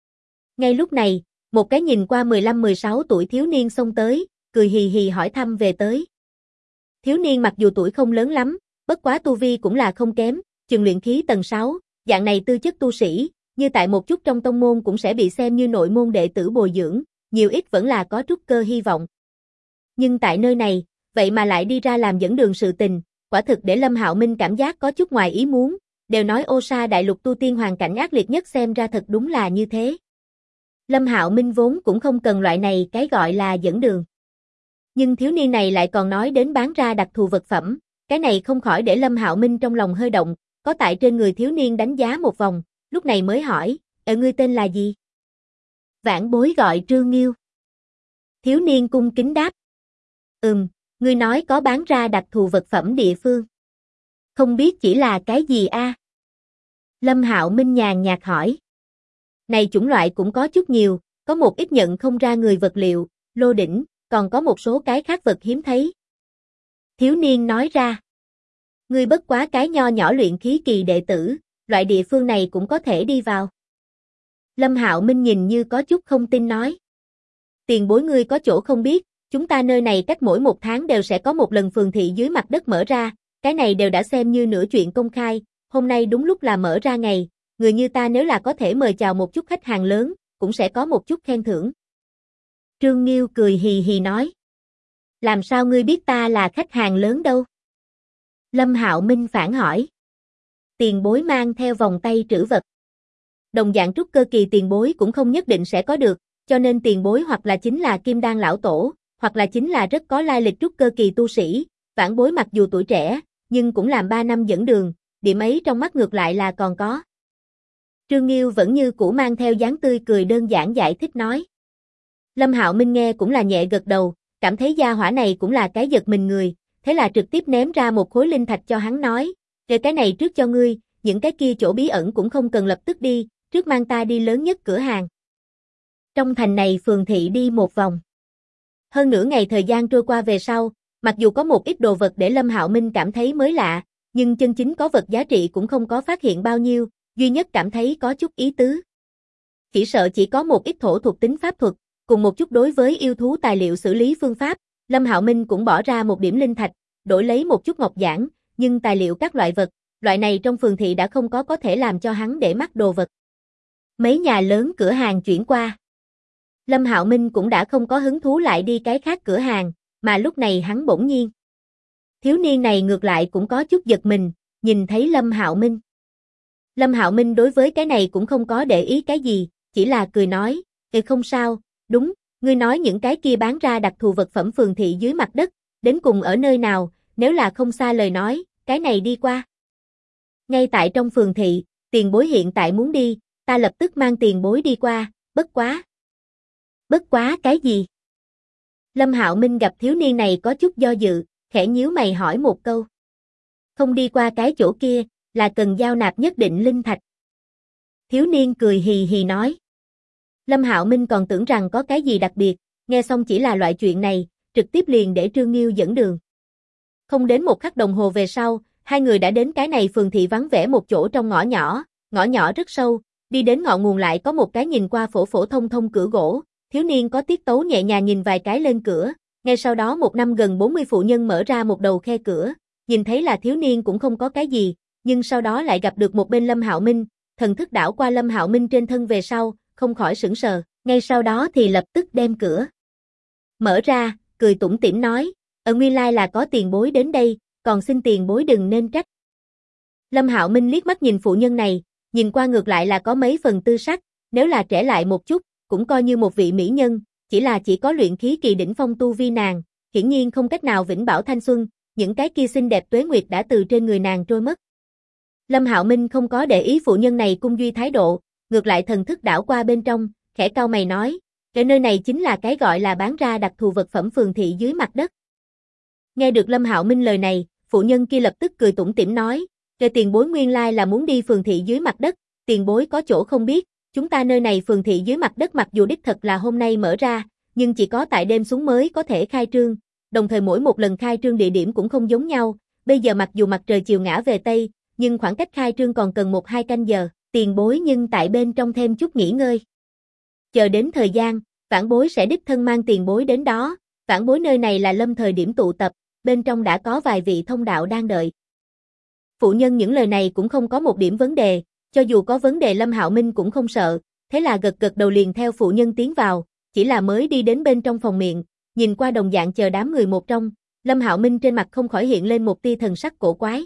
Ngay lúc này, một cái nhìn qua 15-16 tuổi thiếu niên xông tới, cười hì hì hỏi thăm về tới. Thiếu niên mặc dù tuổi không lớn lắm, bất quá tu vi cũng là không kém, chừng luyện khí tầng 6, dạng này tư chất tu sĩ, như tại một chút trong tông môn cũng sẽ bị xem như nội môn đệ tử bồi dưỡng, nhiều ít vẫn là có trúc cơ hy vọng. Nhưng tại nơi này, vậy mà lại đi ra làm dẫn đường sự tình, quả thực để Lâm Hạo Minh cảm giác có chút ngoài ý muốn, đều nói Ô Sa Đại Lục tu tiên hoàn cảnh ác liệt nhất xem ra thật đúng là như thế. Lâm Hạo Minh vốn cũng không cần loại này cái gọi là dẫn đường. Nhưng thiếu niên này lại còn nói đến bán ra đặc thù vật phẩm, cái này không khỏi để Lâm Hạo Minh trong lòng hơi động, có tại trên người thiếu niên đánh giá một vòng, lúc này mới hỏi, ngươi tên là gì? Vãn bối gọi Trương Nghiêu. Thiếu niên cung kính đáp. Ngươi nói có bán ra đặc thù vật phẩm địa phương. Không biết chỉ là cái gì a? Lâm Hạo Minh nhàn nhạt hỏi. Này chủng loại cũng có chút nhiều, có một ít nhận không ra người vật liệu, lô đỉnh, còn có một số cái khác vật hiếm thấy. Thiếu niên nói ra. Ngươi bất quá cái nho nhỏ luyện khí kỳ đệ tử, loại địa phương này cũng có thể đi vào. Lâm Hạo Minh nhìn như có chút không tin nói. Tiền bối ngươi có chỗ không biết, chúng ta nơi này cách mỗi 1 tháng đều sẽ có một lần phường thị dưới mặt đất mở ra, cái này đều đã xem như nửa chuyện công khai, hôm nay đúng lúc là mở ra ngày, người như ta nếu là có thể mời chào một chút khách hàng lớn, cũng sẽ có một chút khen thưởng. Trương Nghiêu cười hì hì nói. Làm sao ngươi biết ta là khách hàng lớn đâu? Lâm Hạo Minh phản hỏi. Tiền bối mang theo vòng tay trữ vật. Đồng dạng trúc cơ kỳ tiền bối cũng không nhất định sẽ có được, cho nên tiền bối hoặc là chính là Kim Đan lão tổ, hoặc là chính là rất có lai lịch trúc cơ kỳ tu sĩ, vãn bối mặc dù tuổi trẻ, nhưng cũng làm 3 năm dẫn đường, điểm ấy trong mắt ngược lại là còn có. Trương Nghiêu vẫn như cũ mang theo dáng tươi cười đơn giản giải thích nói. Lâm Hạo Minh nghe cũng là nhẹ gật đầu, cảm thấy gia hỏa này cũng là cái giật mình người, thế là trực tiếp ném ra một khối linh thạch cho hắn nói, "Để cái này trước cho ngươi, những cái kia chỗ bí ẩn cũng không cần lập tức đi, trước mang ta đi lớn nhất cửa hàng." Trong thành này phường thị đi một vòng. Hơn nửa ngày thời gian trôi qua về sau, mặc dù có một ít đồ vật để Lâm Hạo Minh cảm thấy mới lạ, nhưng chân chính có vật giá trị cũng không có phát hiện bao nhiêu, duy nhất cảm thấy có chút ý tứ. Chỉ sợ chỉ có một ít thổ thuộc tính pháp thuật, cùng một chút đối với yêu thú tài liệu xử lý phương pháp, Lâm Hạo Minh cũng bỏ ra một điểm linh thạch, đổi lấy một chút ngọc giản, nhưng tài liệu các loại vật, loại này trong phường thị đã không có thể làm cho hắn để mắt đồ vật. Mấy nhà lớn cửa hàng chuyển qua. Lâm Hạo Minh cũng đã không có hứng thú lại đi cái khác cửa hàng, mà lúc này hắn bỗng nhiên. Thiếu niên này ngược lại cũng có chút giật mình, nhìn thấy Lâm Hạo Minh. Lâm Hạo Minh đối với cái này cũng không có để ý cái gì, chỉ là cười nói, không sao, đúng, ngươi nói những cái kia bán ra đặc thù vật phẩm phường thị dưới mặt đất, đến cùng ở nơi nào, nếu là không xa lời nói, cái này đi qua. Ngay tại trong phường thị, tiền bối hiện tại muốn đi, ta lập tức mang tiền bối đi qua, bất quá. Bất quá cái gì? Lâm Hạo Minh gặp thiếu niên này có chút do dự, khẽ nhíu mày hỏi một câu. Không đi qua cái chỗ kia, là cần giao nạp nhất định linh thạch. Thiếu niên cười hì hì nói. Lâm Hạo Minh còn tưởng rằng có cái gì đặc biệt, nghe xong chỉ là loại chuyện này, trực tiếp liền để Trương Nghiêu dẫn đường. Không đến một khắc đồng hồ về sau, hai người đã đến cái này phường thị vắng vẻ một chỗ trong ngõ nhỏ rất sâu, đi đến ngọn nguồn lại có một cái nhìn qua phổ phổ thông thông cửa gỗ, thiếu niên có tiết tấu nhẹ nhàng nhìn vài cái lên cửa, ngay sau đó một năm gần 40 phụ nhân mở ra một đầu khe cửa, nhìn thấy là thiếu niên cũng không có cái gì, nhưng sau đó lại gặp được một bên Lâm Hạo Minh, thần thức đảo qua Lâm Hạo Minh trên thân về sau, không khỏi sửng sờ, ngay sau đó thì lập tức đem cửa mở ra, cười tủm tỉm nói, nguyên lai là có tiền bối đến đây, còn xin tiền bối đừng nên trách. Lâm Hạo Minh liếc mắt nhìn phụ nhân này, nhìn qua ngược lại là có mấy phần tư sắc, nếu là trẻ lại một chút, cũng coi như một vị mỹ nhân, chỉ có luyện khí kỳ đỉnh phong tu vi nàng, hiển nhiên không cách nào vĩnh bảo thanh xuân, những cái kia xinh đẹp tuế nguyệt đã từ trên người nàng trôi mất. Lâm Hạo Minh không có để ý phụ nhân này cung duy thái độ, ngược lại thần thức đảo qua bên trong, khẽ cau mày nói, cái nơi này chính là cái gọi là bán ra đặc thù vật phẩm phường thị dưới mặt đất. Nghe được Lâm Hạo Minh lời này, phụ nhân kia lập tức cười tủm tỉm nói, "Kẻ tiền bối nguyên lai là muốn đi phường thị dưới mặt đất, tiền bối có chỗ không biết, chúng ta nơi này phường thị dưới mặt đất mặc dù đích thật là hôm nay mở ra, nhưng chỉ có tại đêm xuống mới có thể khai trương, đồng thời mỗi một lần khai trương địa điểm cũng không giống nhau, bây giờ mặc dù mặt trời chiều ngã về Tây, nhưng khoảng cách khai trương còn cần 1-2 canh giờ, tiền bối nhưng tại bên trong thêm chút nghỉ ngơi. Chờ đến thời gian, vãn bối sẽ đích thân mang tiền bối đến đó, vãn bối nơi này là lâm thời điểm tụ tập, bên trong đã có vài vị thông đạo đang đợi." Phụ nhân những lời này cũng không có một điểm vấn đề, cho dù có vấn đề Lâm Hạo Minh cũng không sợ, thế là gật gật đầu liền theo phụ nhân tiến vào, chỉ là mới đi đến bên trong phòng miệng, nhìn qua đồng dạng chờ đám người một trong, Lâm Hạo Minh trên mặt không khỏi hiện lên một tia thần sắc cổ quái.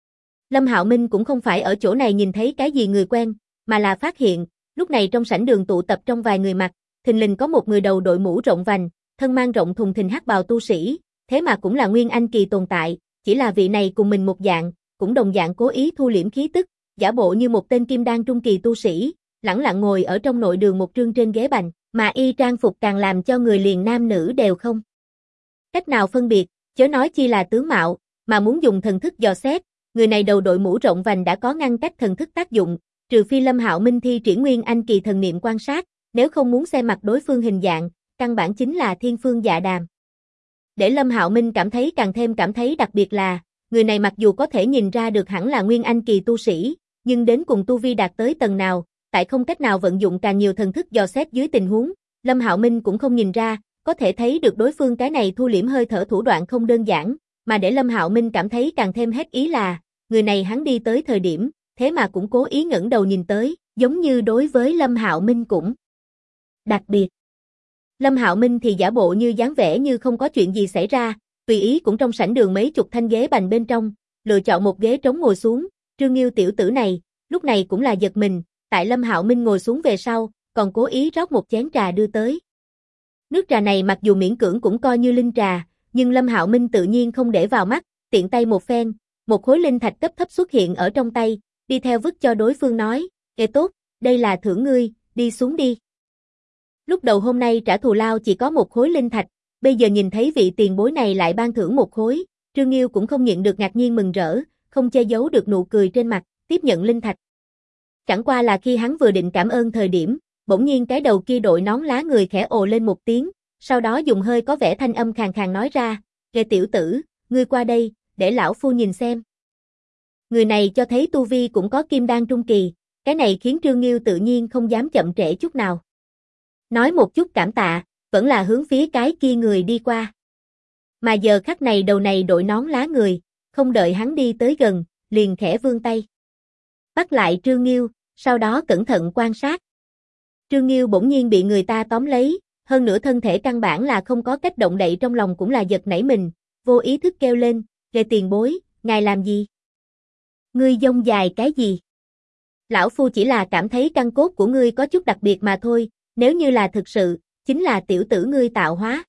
Lâm Hạo Minh cũng không phải ở chỗ này nhìn thấy cái gì người quen, mà là phát hiện, lúc này trong sảnh đường tụ tập trong vài người mặt, thình lình có một người đầu đội mũ rộng vành, thân mang rộng thùng thình hắc bào tu sĩ, thế mà cũng là Nguyên Anh kỳ tồn tại, chỉ là vị này cùng mình một dạng, cũng đồng dạng cố ý thu liễm khí tức, giả bộ như một tên kim đan trung kỳ tu sĩ, lẳng lặng ngồi ở trong nội đường một trương trên ghế bành, mà y trang phục càng làm cho người liền nam nữ đều không cách nào phân biệt, chớ nói chi là tướng mạo, mà muốn dùng thần thức dò xét, người này đầu đội mũ rộng vành đã có ngăn cách thần thức tác dụng, trừ phi Lâm Hạo Minh thi triển Nguyên Anh kỳ thần niệm quan sát, nếu không muốn xem mặt đối phương hình dạng, căn bản chính là thiên phương dạ đàm. Để Lâm Hạo Minh càng thêm cảm thấy đặc biệt là, người này mặc dù có thể nhìn ra được hẳn là Nguyên Anh kỳ tu sĩ, nhưng đến cùng tu vi đạt tới tầng nào, tại không cách nào vận dụng càng nhiều thần thức dò xét dưới tình huống, Lâm Hạo Minh cũng không nhìn ra, có thể thấy được đối phương cái này thu liễm hơi thở thủ đoạn không đơn giản, mà để Lâm Hạo Minh cảm thấy càng thêm hết ý là, người này hắn đi tới thời điểm, thế mà cũng cố ý ngẩng đầu nhìn tới, giống như đối với Lâm Hạo Minh cũng đặc biệt. Lâm Hạo Minh thì giả bộ như dáng vẻ như không có chuyện gì xảy ra, tùy ý cũng trong sảnh đường mấy chục thanh ghế bành bên trong, lựa chọn một ghế trống ngồi xuống, Trương Nghiêu tiểu tử này, lúc này cũng là giật mình, tại Lâm Hạo Minh ngồi xuống về sau, còn cố ý rót một chén trà đưa tới. Nước trà này mặc dù miễn cưỡng cũng coi như linh trà, nhưng Lâm Hạo Minh tự nhiên không để vào mắt, tiện tay một phen, một khối linh thạch cấp thấp xuất hiện ở trong tay, đi theo vứt cho đối phương nói, "Ê tốt, đây là thưởng ngươi, đi xuống đi." Lúc đầu hôm nay trả thù lao chỉ có một khối linh thạch, bây giờ nhìn thấy vị tiền bối này lại ban thưởng một khối, Trương Nghiêu cũng không nhịn được ngạc nhiên mừng rỡ, không che giấu được nụ cười trên mặt, tiếp nhận linh thạch. Chẳng qua là khi hắn vừa định cảm ơn thời điểm, bỗng nhiên cái đầu kia đội nón lá người khẽ ồ lên một tiếng, sau đó dùng hơi có vẻ thanh âm khàn khàn nói ra, "Ghê tiểu tử, ngươi qua đây, để lão phu nhìn xem." Người này cho thấy tu vi cũng có kim đan trung kỳ, cái này khiến Trương Nghiêu tự nhiên không dám chậm trễ chút nào. Nói một chút cảm tạ, vẫn là hướng phía cái kia người đi qua. Mà giờ khắc này đầu này đội nón lá người, không đợi hắn đi tới gần, liền khẽ vươn tay. Bắt lại Trương Nghiêu, sau đó cẩn thận quan sát. Trương Nghiêu bỗng nhiên bị người ta tóm lấy, hơn nữa thân thể căn bản là không có cách động đậy, trong lòng cũng là giật nảy mình, vô ý thức kêu lên, "Ghê tiền bối, ngài làm gì? Ngươi dông dài cái gì? Lão phu chỉ là cảm thấy căn cốt của ngươi có chút đặc biệt mà thôi, nếu như là thực sự, chính là tiểu tử ngươi tạo hóa."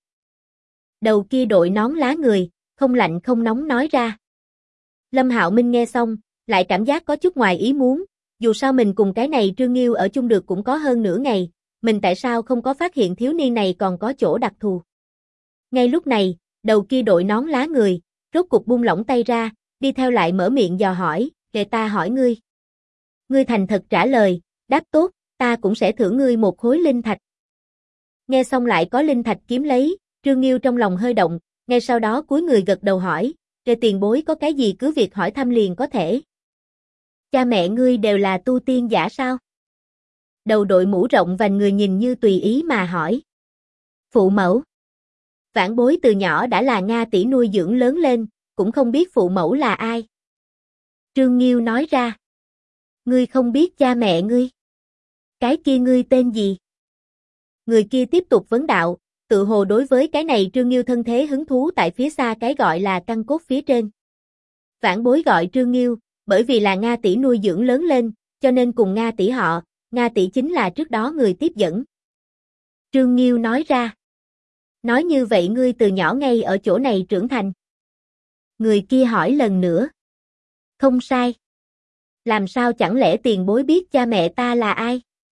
Đầu kia đội nón lá người, không lạnh không nóng nói ra. Lâm Hạo Minh nghe xong, lại cảm giác có chút ngoài ý muốn, dù sao mình cùng cái này Trương Nghiêu ở chung được cũng có hơn nửa ngày, mình tại sao không có phát hiện thiếu niên này còn có chỗ đặc thù. Ngay lúc này, đầu kia đội nón lá người, rốt cục buông lỏng tay ra, đi theo lại mở miệng dò hỏi, "Kệ ta hỏi ngươi." Ngươi thành thật trả lời, đáp tốt, ta cũng sẽ thưởng ngươi một khối linh thạch. Nghe xong lại có linh thạch kiếm lấy, Trương Nghiêu trong lòng hơi động, ngay sau đó cúi người gật đầu hỏi, "Kệ tiền bối có cái gì cứ việc hỏi thăm liền có thể." "Cha mẹ ngươi đều là tu tiên giả sao?" Đầu đội mũ rộng vành người nhìn như tùy ý mà hỏi. "Phụ mẫu." "Vãn bối từ nhỏ đã là Nga tỷ nuôi dưỡng lớn lên, cũng không biết phụ mẫu là ai." Trương Nghiêu nói ra. "Ngươi không biết cha mẹ ngươi? Cái kia ngươi tên gì?" Người kia tiếp tục vấn đạo, tự hồ đối với cái này Trương Nghiêu thân thế hứng thú tại phía xa cái gọi là căn cốt phía trên. "Vãn bối gọi Trương Nghiêu, bởi vì là Nga tỷ nuôi dưỡng lớn lên, cho nên cùng Nga tỷ họ, Nga tỷ chính là trước đó người tiếp dẫn." Trương Nghiêu nói ra. "Nói như vậy ngươi từ nhỏ ngay ở chỗ này trưởng thành?" Người kia hỏi lần nữa. "Không sai." "Làm sao chẳng lẽ tiền bối biết cha mẹ ta là ai?"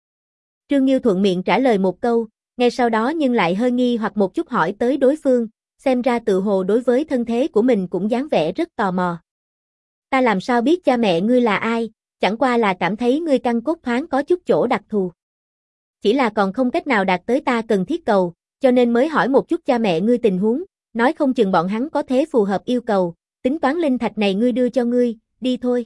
Trương Nghiêu thuận miệng trả lời một câu, ngay sau đó nhưng lại hơi nghi hoặc một chút hỏi tới đối phương, xem ra tự hồ đối với thân thế của mình cũng dáng vẻ rất tò mò. "Ta làm sao biết cha mẹ ngươi là ai, chẳng qua là cảm thấy ngươi căn cốt thoáng có chút chỗ đặc thù. Chỉ là còn không cách nào đạt tới ta cần thiết cầu, cho nên mới hỏi một chút cha mẹ ngươi tình huống, nói không chừng bọn hắn có thế phù hợp yêu cầu, tính toán linh thạch này ngươi đưa cho ngươi, đi thôi."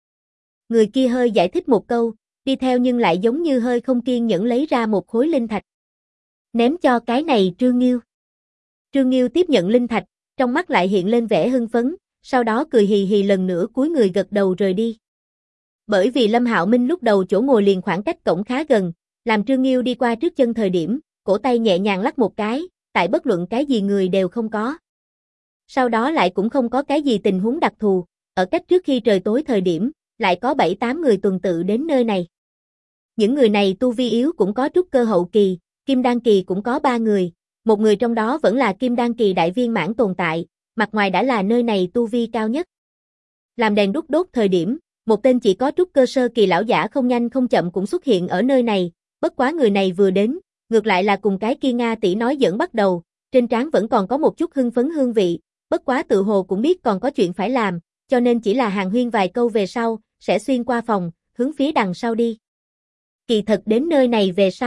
Người kia hơi giải thích một câu, đi theo nhưng lại giống như hơi không kiên nhẫn lấy ra một khối linh thạch. Ném cho cái này Trương Nghiêu. Trương Nghiêu tiếp nhận linh thạch, trong mắt lại hiện lên vẻ hưng phấn, sau đó cười hì hì lần nữa cúi người gật đầu rời đi. Bởi vì Lâm Hạo Minh lúc đầu chỗ ngồi liền khoảng cách cổng khá gần, làm Trương Nghiêu đi qua trước chân thời điểm, cổ tay nhẹ nhàng lắc một cái, tại bất luận cái gì người đều không có. Sau đó lại cũng không có cái gì tình huống đặc thù, ở cách trước khi trời tối thời điểm, lại có 7-8 người tuần tự đến nơi này. Những người này tu vi yếu cũng có trúc cơ hậu kỳ, kim đan kỳ cũng có 3 người, một người trong đó vẫn là kim đan kỳ đại viên mãn tồn tại, mặt ngoài đã là nơi này tu vi cao nhất. Làm đèn đuốc đốt thời điểm, một tên chỉ có trúc cơ sơ kỳ lão giả không nhanh không chậm cũng xuất hiện ở nơi này, bất quá người này vừa đến, ngược lại là cùng cái kia Nga tỷ nói giỡn bắt đầu, trên trán vẫn còn có một chút hưng phấn hương vị, bất quá tự hồ cũng biết còn có chuyện phải làm, cho nên chỉ là hàn huyên vài câu về sau, sẽ xuyên qua phòng, hướng phía đằng sau đi. Kỳ thật đến nơi này về sau,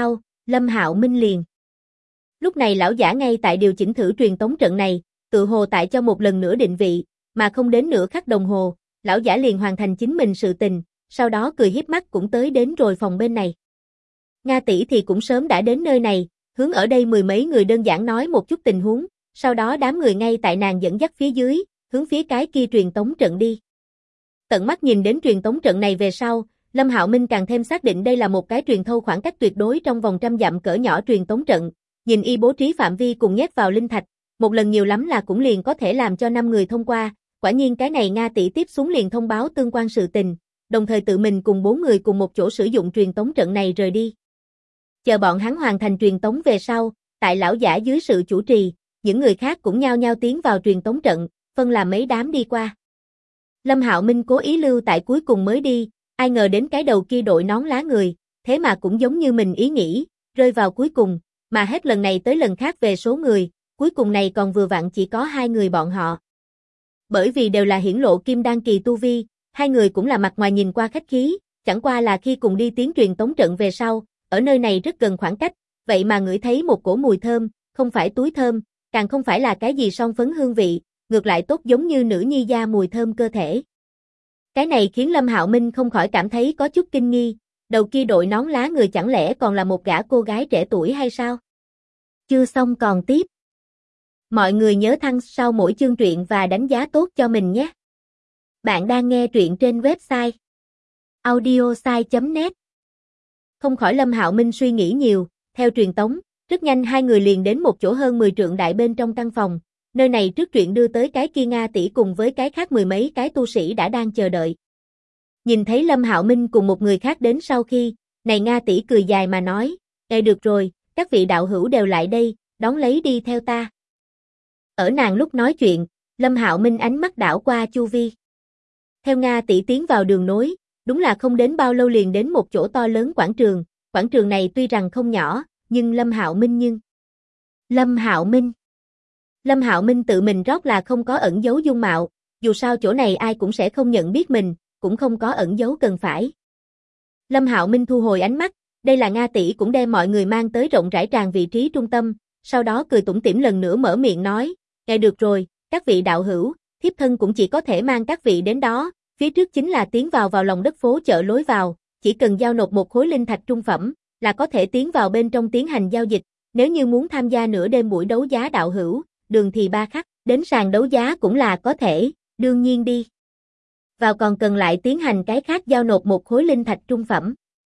Lâm Hạo Minh liền. Lúc này lão giả ngay tại điều chỉnh thử truyền tống trận này, tự hồ tại cho một lần nữa định vị, mà không đến nửa khắc đồng hồ, lão giả liền hoàn thành chính mình sự tình, sau đó cười hiếp mắt cũng tới đến rồi phòng bên này. Nga tỷ thì cũng sớm đã đến nơi này, hướng ở đây mười mấy người đơn giản nói một chút tình huống, sau đó đám người ngay tại nàng dẫn dắt phía dưới, hướng phía cái kia truyền tống trận đi. Tận mắt nhìn đến truyền tống trận này về sau, Lâm Hạo Minh càng thêm xác định đây là một cái truyền thâu khoảng cách tuyệt đối trong vòng trăm dặm cỡ nhỏ truyền tống trận, nhìn y bố trí phạm vi cùng nhét vào linh thạch, một lần nhiều lắm là cũng liền có thể làm cho 5 người thông qua, quả nhiên cái này Nga tỷ tiếp xuống liền thông báo tương quan sự tình, đồng thời tự mình cùng 4 người cùng một chỗ sử dụng truyền tống trận này rời đi. Chờ bọn hắn hoàn thành truyền tống về sau, tại lão giả dưới sự chủ trì, những người khác cũng nhao nhao tiến vào truyền tống trận, phân làm mấy đám đi qua. Lâm Hạo Minh cố ý lưu tại cuối cùng mới đi, ai ngờ đến cái đầu kia đội nón lá người, thế mà cũng giống như mình ý nghĩ, rơi vào cuối cùng, mà hết lần này tới lần khác về số người, cuối cùng này còn vừa vặn chỉ có 2 người bọn họ. Bởi vì đều là hiển lộ kim đan kỳ tu vi, 2 người cũng là mặt ngoài nhìn qua khách khí, chẳng qua là khi cùng đi tiến truyền tống trận về sau, ở nơi này rất gần khoảng cách, vậy mà ngửi thấy một cổ mùi thơm, không phải túi thơm, càng không phải là cái gì son phấn hương vị, ngược lại tốt giống như nữ nhi da mùi thơm cơ thể. Cái này khiến Lâm Hạo Minh không khỏi cảm thấy có chút kinh nghi, đầu kia đội nón lá người chẳng lẽ còn là một gã cô gái trẻ tuổi hay sao? Chưa xong còn tiếp. Mọi người nhớ thăng sau mỗi chương truyện và đánh giá tốt cho mình nhé. Bạn đang nghe truyện trên website audiosai.net. Không khỏi Lâm Hạo Minh suy nghĩ nhiều, theo truyền tống, rất nhanh 2 người liền đến một chỗ hơn 10 trượng đại bên trong căn phòng, nơi này trước chuyện đưa tới cái kia Nga tỷ cùng với cái khác mười mấy cái tu sĩ đã đang chờ đợi. Nhìn thấy Lâm Hạo Minh cùng một người khác đến sau khi, này Nga tỷ cười dài mà nói, được rồi, các vị đạo hữu đều lại đây, đón lấy đi theo ta. Ở nàng lúc nói chuyện, Lâm Hạo Minh ánh mắt đảo qua chu vi. Theo Nga tỷ tiến vào đường nối, đúng là không đến bao lâu liền đến một chỗ to lớn quảng trường này tuy rằng không nhỏ, nhưng Lâm Hạo Minh tự mình rót là không có ẩn giấu dung mạo, dù sao chỗ này ai cũng sẽ không nhận biết mình, cũng không có ẩn giấu cần phải. Lâm Hạo Minh thu hồi ánh mắt, đây là Nga tỷ cũng đem mọi người mang tới rộng rãi tràng vị trí trung tâm, sau đó cười tủm tỉm lần nữa mở miệng nói, được rồi, các vị đạo hữu, thiếp thân cũng chỉ có thể mang các vị đến đó, phía trước chính là tiến vào lòng đất phố chợ lối vào, chỉ cần giao nộp một khối linh thạch trung phẩm, là có thể tiến vào bên trong tiến hành giao dịch, nếu như muốn tham gia nửa đêm buổi đấu giá đạo hữu, đường thì 3 khắc, đến sàn đấu giá cũng là có thể, đương nhiên đi. Vào còn cần lại tiến hành cái khác giao nộp một khối linh thạch trung phẩm.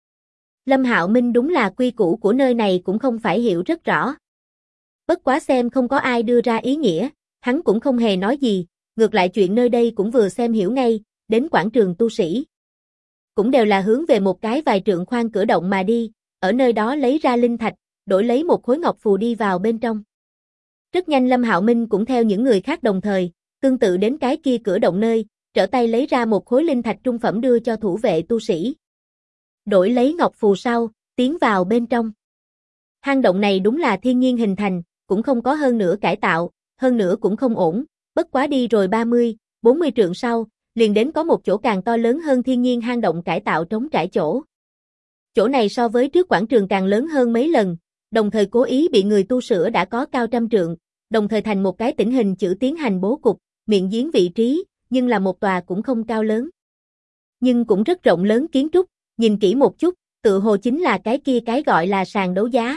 Lâm Hạo Minh đúng là quy củ của nơi này cũng không phải hiểu rất rõ. Bất quá xem không có ai đưa ra ý nghĩa, hắn cũng không hề nói gì, ngược lại chuyện nơi đây cũng vừa xem hiểu ngay, đến quảng trường tu sĩ. Cũng đều là hướng về một cái vài trượng khoan cửa động mà đi, ở nơi đó lấy ra linh thạch, đổi lấy một khối ngọc phù đi vào bên trong. Rất nhanh Lâm Hạo Minh cũng theo những người khác đồng thời, tương tự đến cái kia cửa động nơi, trở tay lấy ra một khối linh thạch trung phẩm đưa cho thủ vệ tu sĩ. Đổi lấy ngọc phù sau, tiến vào bên trong. Hang động này đúng là thiên nhiên hình thành, cũng không có hơn nữa cải tạo, hơn nữa cũng không ổn, bất quá đi rồi 30, 40 trượng sau, liền đến có một chỗ càng to lớn hơn thiên nhiên hang động cải tạo trống trải chỗ. Chỗ này so với trước quảng trường càng lớn hơn mấy lần, đồng thời cố ý bị người tu sửa đã có cao trăm trượng, đồng thời thành một cái tĩnh hình chữ tiến hành bố cục, miệng giếng vị trí, nhưng là một tòa cũng không cao lớn. Nhưng cũng rất rộng lớn kiến trúc, nhìn kỹ một chút, tự hồ chính là cái kia cái gọi là sàn đấu giá.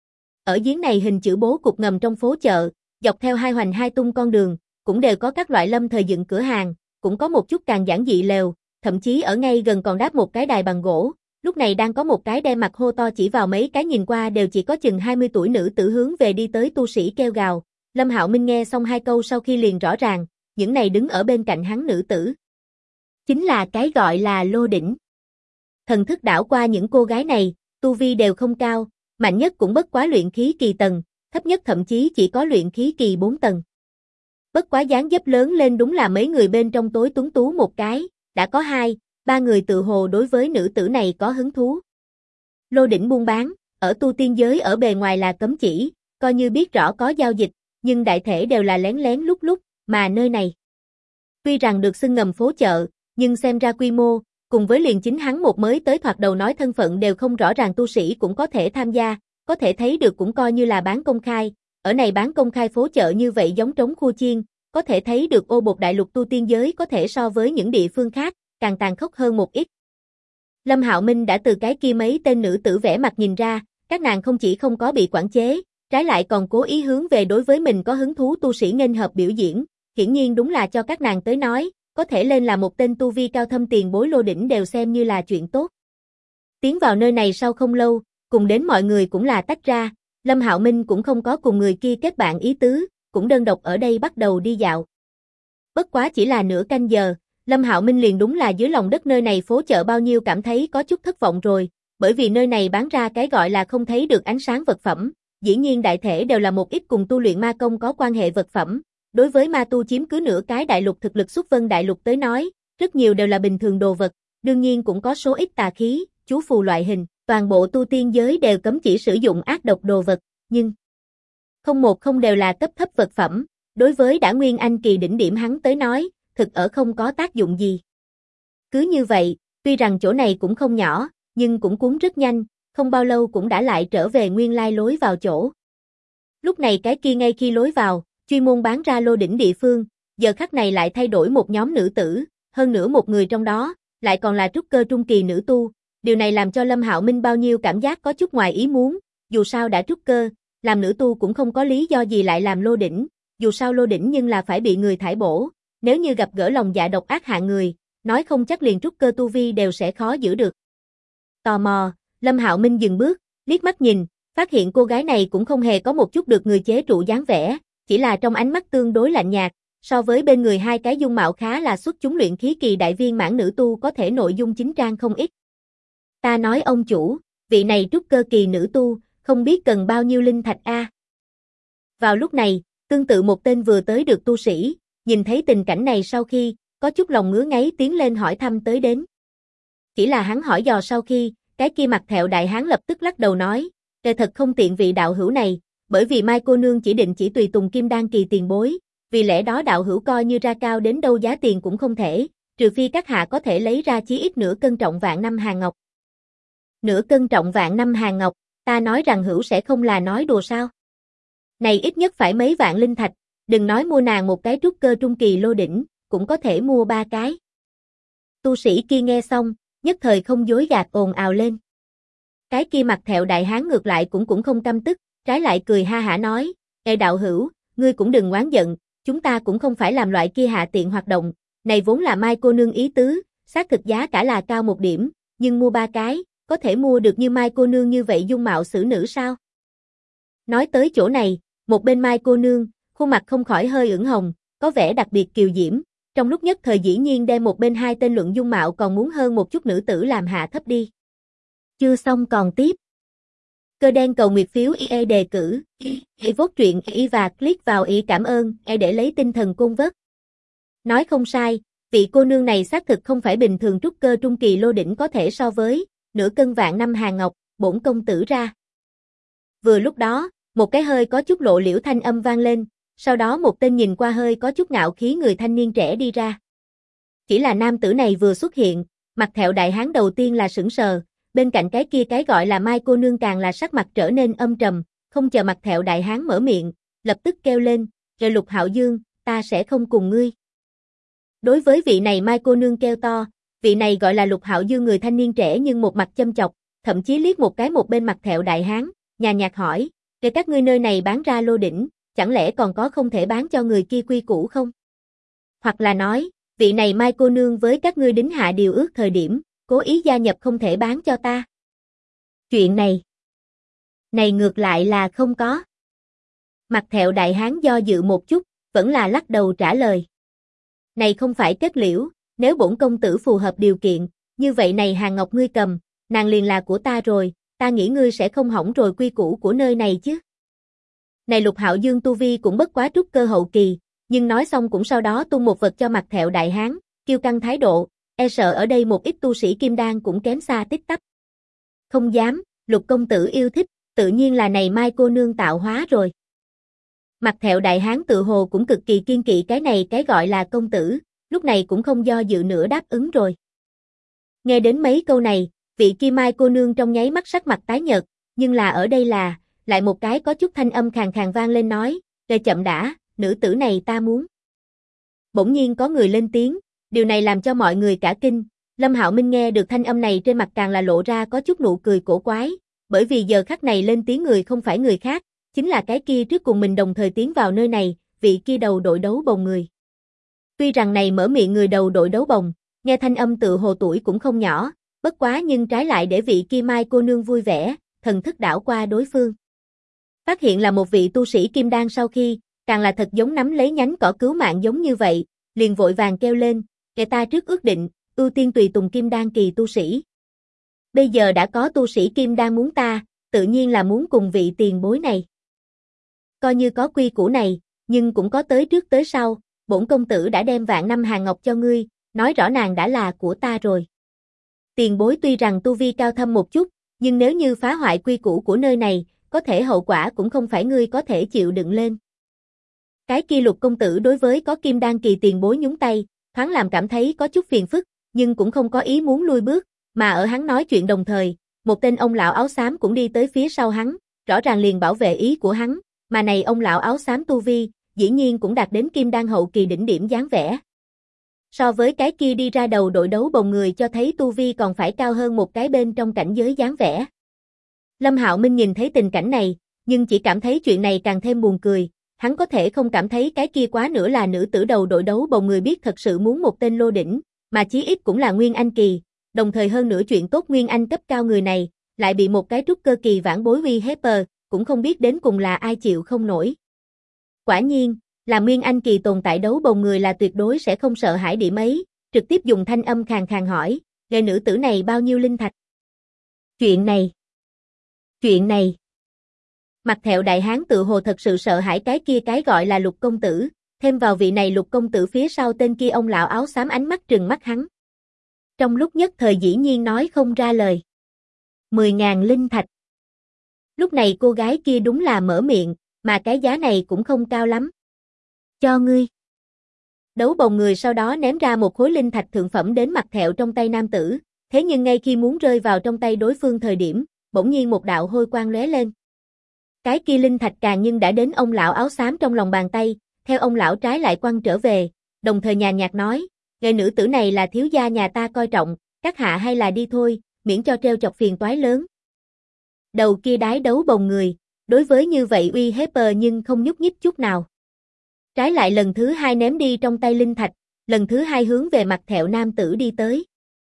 Ở giếng này hình chữ bố cục ngầm trong phố chợ, dọc theo hai hoành hai tung con đường, cũng đều có các loại lâm thời dựng cửa hàng, cũng có một chút càng giản dị lều, thậm chí ở ngay gần còn đáp một cái đài bằng gỗ, lúc này đang có một cái đem mặt hô to chỉ vào mấy cái nhìn qua đều chỉ có chừng 20 tuổi nữ tử hướng về đi tới tu sĩ kêu gào. Lâm Hạo Minh nghe xong 2 câu sau khi liền rõ ràng, những này đứng ở bên cạnh hắn nữ tử. Chính là cái gọi là lô đỉnh. Thần thức đảo qua những cô gái này, tu vi đều không cao, mạnh nhất cũng bất quá luyện khí kỳ tầng, thấp nhất thậm chí chỉ có luyện khí kỳ 4 tầng. Bất quá dáng dấp lớn lên đúng là mấy người bên trong tối tuấn tú một cái, đã có 2, 3 người tự hồ đối với nữ tử này có hứng thú. Lô đỉnh buôn bán, ở tu tiên giới ở bề ngoài là cấm chỉ, coi như biết rõ có giao dịch, nhưng đại thể đều là lén lén lút lút, mà nơi này. Tuy rằng được xưng ngầm phố chợ, nhưng xem ra quy mô, cùng với liền chính hắn một mới tới thoạt đầu nói thân phận đều không rõ ràng tu sĩ cũng có thể tham gia, có thể thấy được cũng coi như là bán công khai, ở này bán công khai phố chợ như vậy giống trống khua chiên, có thể thấy được ô bột đại lục tu tiên giới có thể so với những địa phương khác, càng tàn khốc hơn một ít. Lâm Hạo Minh đã từ cái kia mấy tên nữ tử vẻ mặt nhìn ra, các nàng không chỉ không có bị quản chế, trái lại còn cố ý hướng về đối với mình có hứng thú tu sĩ nghênh hợp biểu diễn, hiển nhiên đúng là cho các nàng tới nói, có thể lên là một tên tu vi cao thâm tiền bối lô đỉnh đều xem như là chuyện tốt. Tiến vào nơi này sau không lâu, cùng đến mọi người cũng là tách ra, Lâm Hạo Minh cũng không có cùng người kia kết bạn ý tứ, cũng đơn độc ở đây bắt đầu đi dạo. Bất quá chỉ là nửa canh giờ, Lâm Hạo Minh liền đúng là dưới lòng đất nơi này phố chợ bao nhiêu cảm thấy có chút thất vọng rồi, bởi vì nơi này bán ra cái gọi là không thấy được ánh sáng vật phẩm, dĩ nhiên đại thể đều là một ít cùng tu luyện ma công có quan hệ vật phẩm. Đối với ma tu chiếm cứ nửa cái đại lục thực lực xuất vân đại lục tới nói, rất nhiều đều là bình thường đồ vật, đương nhiên cũng có số ít tà khí, chú phù loại hình, toàn bộ tu tiên giới đều cấm chỉ sử dụng ác độc đồ vật, nhưng không đều là cấp thấp vật phẩm, đối với đã nguyên anh kỳ đỉnh điểm hắn tới nói, thực ở không có tác dụng gì. Cứ như vậy, tuy rằng chỗ này cũng không nhỏ, nhưng cũng cuốn rất nhanh, không bao lâu cũng đã lại trở về nguyên lai lối vào chỗ. Lúc này cái kia ngay khi lối vào, chuyên môn bán ra lô đỉnh địa phương, giờ khắc này lại thay đổi một nhóm nữ tử, hơn nữa một người trong đó, lại còn là trúc cơ trung kỳ nữ tu, điều này làm cho Lâm Hạo Minh bao nhiêu cảm giác có chút ngoài ý muốn, dù sao đã trúc cơ, làm nữ tu cũng không có lý do gì lại làm lô đỉnh, dù sao lô đỉnh nhưng là phải bị người thải bổ, nếu như gặp gỡ lòng dạ độc ác hạng người, nói không chắc liền trúc cơ tu vi đều sẽ khó giữ được. Tò mò, Lâm Hạo Minh dừng bước, liếc mắt nhìn, phát hiện cô gái này cũng không hề có một chút được người chế trụ dáng vẻ, chỉ là trong ánh mắt tương đối lạnh nhạt, so với bên người hai cái dung mạo khá là xuất chúng luyện khí kỳ đại viên mãn nữ tu có thể nội dung chính trang không ít. Ta nói ông chủ, vị này trúc cơ kỳ nữ tu, không biết cần bao nhiêu linh thạch a. Vào lúc này, tương tự một tên vừa tới được tu sĩ, nhìn thấy tình cảnh này sau khi, có chút lòng ngứa ngáy tiến lên hỏi thăm tới đến. Chỉ là hắn hỏi dò sau khi, cái kia mặt thẹo đại hán lập tức lắc đầu nói, thật không tiện vị đạo hữu này, bởi vì Mai cô nương chỉ định chỉ tùy tùng kim đan kỳ tiền bối, vì lẽ đó đạo hữu coi như ra cao đến đâu giá tiền cũng không thể, trừ phi các hạ có thể lấy ra chí ít nửa cân trọng vạn năm hàng ngọc. Nửa cân trọng vạn năm hàng ngọc, ta nói rằng hữu sẽ không là nói đùa sao? Này ít nhất phải mấy vạn linh thạch, đừng nói mua nàng một cái trúc cơ trung kỳ lô đỉnh, cũng có thể mua 3 cái. Tu sĩ kia nghe xong, nhất thời không dối gạt ồn ào lên. Cái kia mặt thẹo đại hán ngược lại cũng không căm tức, trái lại cười ha hả nói, ê đạo hữu, ngươi cũng đừng oán giận, chúng ta cũng không phải làm loại kia hạ tiện hoạt động, này vốn là Mai cô nương ý tứ, xác thực giá cả là cao một điểm, nhưng mua 3 cái, có thể mua được như Mai cô nương như vậy dung mạo xử nữ sao? Nói tới chỗ này, một bên Mai cô nương, khuôn mặt không khỏi hơi ửng hồng, có vẻ đặc biệt kiều diễm, trong lúc nhất thời dĩ nhiên đem một bên hai tên luận dung mạo còn muốn hơn một chút nữ tử làm hạ thấp đi. Chưa xong còn tiếp. Cơ đen cầu nguyệt phiếu IE đề cử, vote truyện y và click vào ý cảm ơn để lấy tinh thần côn vớt. Nói không sai, vị cô nương này xác thực không phải bình thường trúc cơ trung kỳ lô đỉnh có thể so với, nửa cân vạn năm hàng ngọc, bổn công tử ra. Vừa lúc đó, một cái hơi có chút lộ liễu thanh âm vang lên, sau đó một tên nhìn qua hơi có chút ngạo khí người thanh niên trẻ đi ra. Chỉ là nam tử này vừa xuất hiện, mặt thẹo đại hán đầu tiên là sững sờ, bên cạnh cái kia cái gọi là Mai cô nương càng là sắc mặt trở nên âm trầm, không chờ mặt thẹo đại hán mở miệng, lập tức kêu lên, rồi Lục Hạo Dương, ta sẽ không cùng ngươi. Đối với vị này Mai cô nương kêu to, vị này gọi là Lục Hạo Dương người thanh niên trẻ nhưng một mặt châm chọc, thậm chí liếc một cái một bên mặt thẹo đại hán, nhàn nhạt hỏi, để các ngươi nơi này bán ra lô đỉnh, chẳng lẽ còn có không thể bán cho người kia quy củ không? Hoặc là nói, vị này Mai cô nương với các ngươi đính hạ điều ước thời điểm, cố ý gia nhập không thể bán cho ta. Chuyện này ngược lại là không có. Mặt thẹo đại hán do dự một chút, vẫn là lắc đầu trả lời. Này không phải kết liễu, nếu bổn công tử phù hợp điều kiện, như vậy này hàng ngọc ngươi cầm, nàng liền là của ta rồi, ta nghĩ ngươi sẽ không hỏng rồi quy củ của nơi này chứ. Này Lục Hạo Dương tu vi cũng bất quá trúc cơ hậu kỳ, nhưng nói xong cũng sau đó tung một vật cho mặt thẹo đại hán, kiêu căng thái độ, e sợ ở đây một ít tu sĩ kim đan cũng kém xa tích tắp. Không dám, Lục công tử yêu thích, tự nhiên là này Mai cô nương tạo hóa rồi. Mặt thẹo đại hán tự hồ cũng cực kỳ kiên kỵ cái này cái gọi là công tử, lúc này cũng không do dự nữa đáp ứng rồi. Nghe đến mấy câu này, vị kia Mai cô nương trong nháy mắt sắc mặt tái nhợt, Nhưng là ở đây là, lại một cái có chút thanh âm khàn khàn vang lên nói, "Chờ chậm đã, nữ tử này ta muốn." Bỗng nhiên có người lên tiếng, điều này làm cho mọi người cả kinh. Lâm Hạo Minh nghe được thanh âm này trên mặt càng là lộ ra có chút nụ cười cổ quái, bởi vì giờ khắc này lên tiếng người không phải người khác, chính là cái kia trước cùng mình đồng thời tiến vào nơi này, vị kia đầu đội đấu bồng người. Tuy rằng này mở miệng người đầu đội đấu bồng, nghe thanh âm tự hồ tuổi cũng không nhỏ, bất quá nhưng trái lại để vị kia Mai cô nương vui vẻ, thần thức đảo qua đối phương. Phát hiện là một vị tu sĩ kim đan sau khi, càng là thật giống nắm lấy nhánh cỏ cứu mạng giống như vậy, liền vội vàng kêu lên, kẻ ta trước ước định, ưu tiên tùy tùng kim đan kỳ tu sĩ. Bây giờ đã có tu sĩ kim đan muốn ta, tự nhiên là muốn cùng vị tiền bối này. Coi như có quy củ này, nhưng cũng có tới trước tới sau, bổn công tử đã đem vạn năm hàng ngọc cho ngươi, nói rõ nàng đã là của ta rồi. Tiền bối tuy rằng tu vi cao thâm một chút, nhưng nếu như phá hoại quy củ của nơi này, có thể hậu quả cũng không phải ngươi có thể chịu đựng lên. Cái kia Lục công tử đối với có kim đan kỳ tiền bối nhúng tay, thoáng làm cảm thấy có chút phiền phức, nhưng cũng không có ý muốn lui bước, mà ở hắn nói chuyện đồng thời, một tên ông lão áo xám cũng đi tới phía sau hắn, rõ ràng liền bảo vệ ý của hắn, mà này ông lão áo xám tu vi, dĩ nhiên cũng đạt đến kim đan hậu kỳ đỉnh điểm dáng vẻ. So với cái kia đi ra đầu đội đấu bồng người cho thấy tu vi còn phải cao hơn một cái bên trong cảnh giới dáng vẻ. Lâm Hạo Minh nhìn thấy tình cảnh này, nhưng chỉ cảm thấy chuyện này càng thêm buồn cười, hắn có thể không cảm thấy cái kia quá nữa là nữ tử đầu đội đấu bồng người biết thật sự muốn một tên lô đỉnh, mà chí ít cũng là Nguyên Anh kỳ, đồng thời hơn nữa chuyện tốt Nguyên Anh cấp cao người này, lại bị một cái trúc cơ kỳ vãn bối uy hiếp, cũng không biết đến cùng là ai chịu không nổi. Quả nhiên, là Nguyên Anh kỳ tồn tại đấu bồng người là tuyệt đối sẽ không sợ hãi điểm ấy, trực tiếp dùng thanh âm khàn khàn hỏi, người nữ tử này bao nhiêu linh thạch? Chuyện này. Mặt Thẹo đại hán tự hồ thật sự sợ hãi cái kia cái gọi là Lục công tử, thêm vào vị này Lục công tử phía sau tên kia ông lão áo xám ánh mắt trừng mắt hắn. Trong lúc nhất thời dĩ nhiên nói không ra lời. 10.000 linh thạch. Lúc này cô gái kia đúng là mở miệng, mà cái giá này cũng không cao lắm. Cho ngươi. Đấu bồng người sau đó ném ra một khối linh thạch thượng phẩm đến Mặt Thẹo trong tay nam tử, thế nhưng ngay khi muốn rơi vào trong tay đối phương thời điểm, bỗng nhiên một đạo hôi quang lóe lên. Cái kia linh thạch càng nhưng đã đến ông lão áo xám trong lòng bàn tay, theo ông lão trái lại quăng trở về, đồng thời nhàn nhạt nói, người nữ tử này là thiếu gia nhà ta coi trọng, các hạ hay là đi thôi, miễn cho treo chọc phiền toái lớn. Đầu kia đái đấu bồng người, đối với như vậy uy hiếp nhưng không nhúc nhích chút nào. Trái lại lần thứ hai ném đi trong tay linh thạch, lần thứ hai hướng về Mặt Thẹo nam tử đi tới.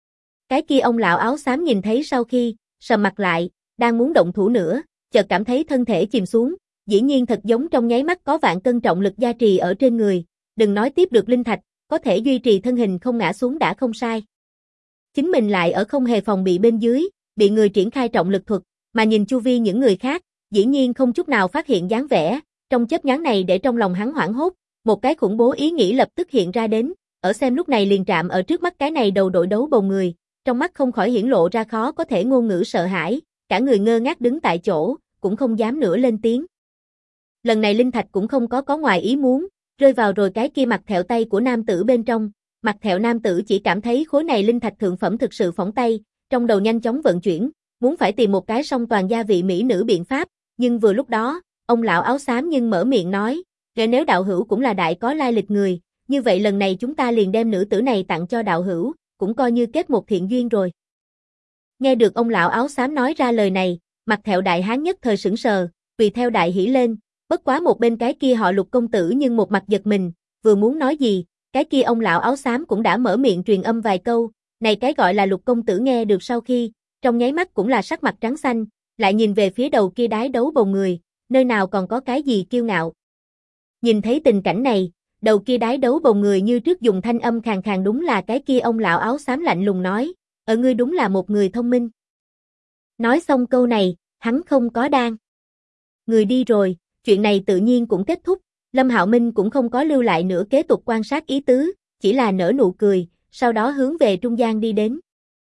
Cái kia ông lão áo xám nhìn thấy sau khi, sầm mặt lại, đang muốn động thủ nữa, chợt cảm thấy thân thể chìm xuống, dĩ nhiên thật giống trong nháy mắt có vạn cân trọng lực gia trì ở trên người, đừng nói tiếp được linh thạch, có thể duy trì thân hình không ngã xuống đã không sai. Chính mình lại ở không hề phòng bị bên dưới, bị người triển khai trọng lực thuật, mà nhìn chu vi những người khác, dĩ nhiên không chút nào phát hiện dáng vẻ, trong chớp nhoáng này để trong lòng hắn hoảng hốt, một cái khủng bố ý nghĩ lập tức hiện ra đến, ở xem lúc này liền chạm ở trước mắt cái này đầu đội đấu bồng người, trong mắt không khỏi hiển lộ ra khó có thể ngôn ngữ sợ hãi, cả người ngơ ngác đứng tại chỗ, cũng không dám nữa lên tiếng. Lần này linh thạch cũng không có ngoài ý muốn, rơi vào rồi cái kia Mặt Thẹo tay của nam tử bên trong, Mặt Thẹo nam tử chỉ cảm thấy khối này linh thạch thượng phẩm thực sự phỏng tay, trong đầu nhanh chóng vận chuyển, muốn phải tìm một cái song toàn gia vị mỹ nữ biện pháp, nhưng vừa lúc đó, ông lão áo xám nhưng mở miệng nói, nếu đạo hữu cũng là đại có lai lịch người, như vậy lần này chúng ta liền đem nữ tử này tặng cho đạo hữu, cũng coi như kết một thiện duyên rồi. Nghe được ông lão áo xám nói ra lời này, Mặt Thẹo đại hán nhất thời sững sờ, tùy theo đại hỉ lên, bất quá một bên cái kia họ Lục công tử nhưng một mặt giật mình, vừa muốn nói gì, cái kia ông lão áo xám cũng đã mở miệng truyền âm vài câu, này cái gọi là Lục công tử nghe được sau khi, trong nháy mắt cũng là sắc mặt trắng xanh, lại nhìn về phía đầu kia đái đấu bồng người, nơi nào còn có cái gì kiêu ngạo. Nhìn thấy tình cảnh này, đầu kia đái đấu bồng người như trước dùng thanh âm khàn khàn đúng là cái kia ông lão áo xám lạnh lùng nói, ở ngươi đúng là một người thông minh. Nói xong câu này, hắn không có đang. Người đi rồi, chuyện này tự nhiên cũng kết thúc, Lâm Hạo Minh cũng không có lưu lại nữa kế tục quan sát ý tứ, chỉ là nở nụ cười, sau đó hướng về trung gian đi đến.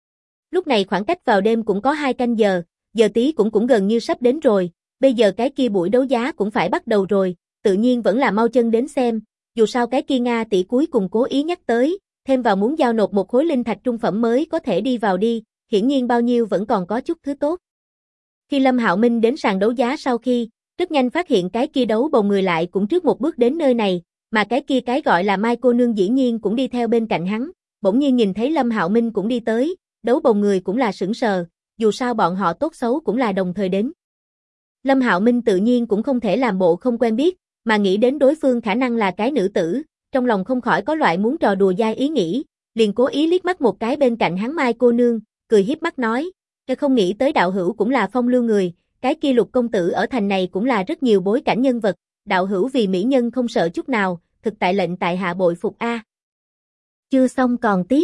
Lúc này khoảng cách vào đêm cũng có 2 canh giờ, giờ tí cũng gần như sắp đến rồi, bây giờ cái kia buổi đấu giá cũng phải bắt đầu rồi, tự nhiên vẫn là mau chân đến xem, dù sao cái kia Nga tỷ cuối cùng cố ý nhắc tới, thêm vào muốn giao nộp một khối linh thạch trung phẩm mới có thể đi vào đi, hiển nhiên bao nhiêu vẫn còn có chút thứ tốt. Khi Lâm Hạo Minh đến sàn đấu giá sau khi, rất nhanh phát hiện cái kia đấu bầu người lại cũng trước một bước đến nơi này, mà cái kia cái gọi là Mai cô nương dĩ nhiên cũng đi theo bên cạnh hắn, bỗng nhiên nhìn thấy Lâm Hạo Minh cũng đi tới, đấu bầu người cũng là sững sờ, dù sao bọn họ tốt xấu cũng là đồng thời đến. Lâm Hạo Minh tự nhiên cũng không thể làm bộ không quen biết, mà nghĩ đến đối phương khả năng là cái nữ tử, trong lòng không khỏi có loại muốn trò đùa dai ý nghĩ, liền cố ý liếc mắt một cái bên cạnh hắn Mai cô nương, cười hiếp mắt nói, không nghĩ tới đạo hữu cũng là phong lưu người, cái kia Lục công tử ở thành này cũng là rất nhiều bối cảnh nhân vật, đạo hữu vì mỹ nhân không sợ chút nào, thực tại lệnh tại hạ bội phục a. Chưa xong còn tiếp.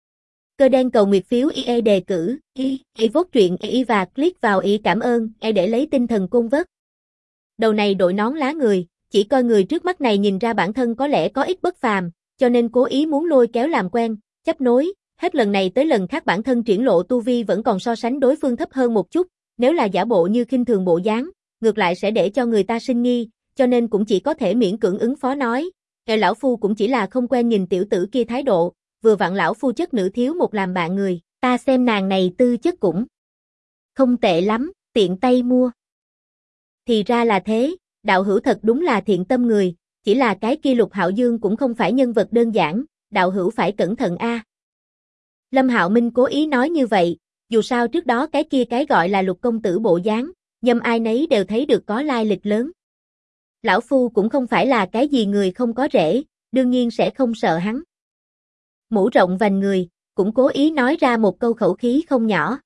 Cơ đen cầu nguyệt phiếu IE đề cử, vote truyện y và click vào y cảm ơn, để lấy tinh thần côn vớt. Đầu này đội nón lá người, chỉ coi người trước mắt này nhìn ra bản thân có lẽ có ít bất phàm, cho nên cố ý muốn lôi kéo làm quen, chấp nối, hết lần này tới lần khác bản thân triển lộ tu vi vẫn còn so sánh đối phương thấp hơn một chút, nếu là giả bộ như khinh thường bộ dáng, ngược lại sẽ để cho người ta sinh nghi, cho nên cũng chỉ có thể miễn cưỡng ứng phó nói, lão phu cũng chỉ là không quen nhìn tiểu tử kia thái độ, vừa vặn lão phu chất nữ thiếu một làm bạn người, ta xem nàng này tư chất cũng không tệ lắm, tiện tay mua. Thì ra là thế, đạo hữu thật đúng là thiện tâm người, chỉ là cái kia Lục Hạo Dương cũng không phải nhân vật đơn giản, đạo hữu phải cẩn thận a. Lâm Hạo Minh cố ý nói như vậy, dù sao trước đó cái kia cái gọi là Lục công tử bộ dáng, nhâm ai nấy đều thấy được có lai lịch lớn. Lão phu cũng không phải là cái gì người không có rễ, đương nhiên sẽ không sợ hắn. Mũ rộng vành người, cũng cố ý nói ra một câu khẩu khí không nhỏ.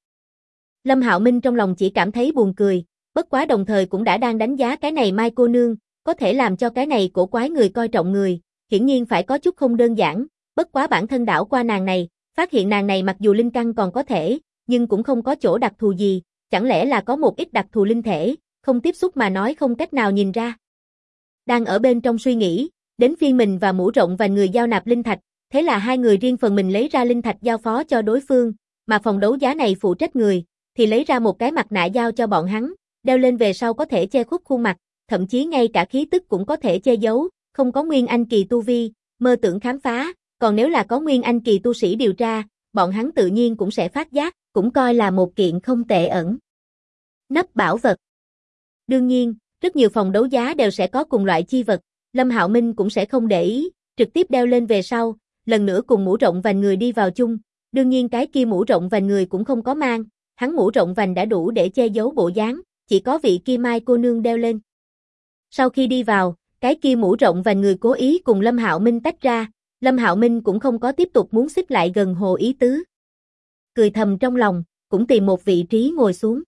Lâm Hạo Minh trong lòng chỉ cảm thấy buồn cười, bất quá đồng thời cũng đã đang đánh giá cái này Mai cô nương, có thể làm cho cái này cổ quái người coi trọng người, hiển nhiên phải có chút không đơn giản, bất quá bản thân đảo qua nàng này, phát hiện nàng này mặc dù linh căn còn có thể, nhưng cũng không có chỗ đặc thù gì, chẳng lẽ là có một ít đặc thù linh thể, không tiếp xúc mà nói không cách nào nhìn ra. Đang ở bên trong suy nghĩ, đến phiên mình và mũ rộng vành người giao nạp linh thạch, thế là hai người riêng phần mình lấy ra linh thạch giao phó cho đối phương, mà phòng đấu giá này phụ trách người, thì lấy ra một cái mặt nạ giao cho bọn hắn, đeo lên về sau có thể che khuất khuôn mặt, thậm chí ngay cả khí tức cũng có thể che giấu, không có nguyên anh kỳ tu vi, mơ tưởng khám phá, còn nếu là có nguyên anh kỳ tu sĩ điều tra, bọn hắn tự nhiên cũng sẽ phát giác, cũng coi là một kiện không tệ ẩn nấp bảo vật. Đương nhiên, rất nhiều phòng đấu giá đều sẽ có cùng loại chi vật, Lâm Hạo Minh cũng sẽ không để ý, trực tiếp đeo lên về sau, lần nữa cùng mũ rộng vành người đi vào chung, đương nhiên cái kia mũ rộng vành người cũng không có mang, hắn mũ rộng vành đã đủ để che giấu bộ dáng, chỉ có vị kia Mai cô nương đeo lên. Sau khi đi vào, cái kia mũ rộng vành người cố ý cùng Lâm Hạo Minh tách ra, Lâm Hạo Minh cũng không có tiếp tục muốn xích lại gần hồ ý tứ. Cười thầm trong lòng, cũng tìm một vị trí ngồi xuống.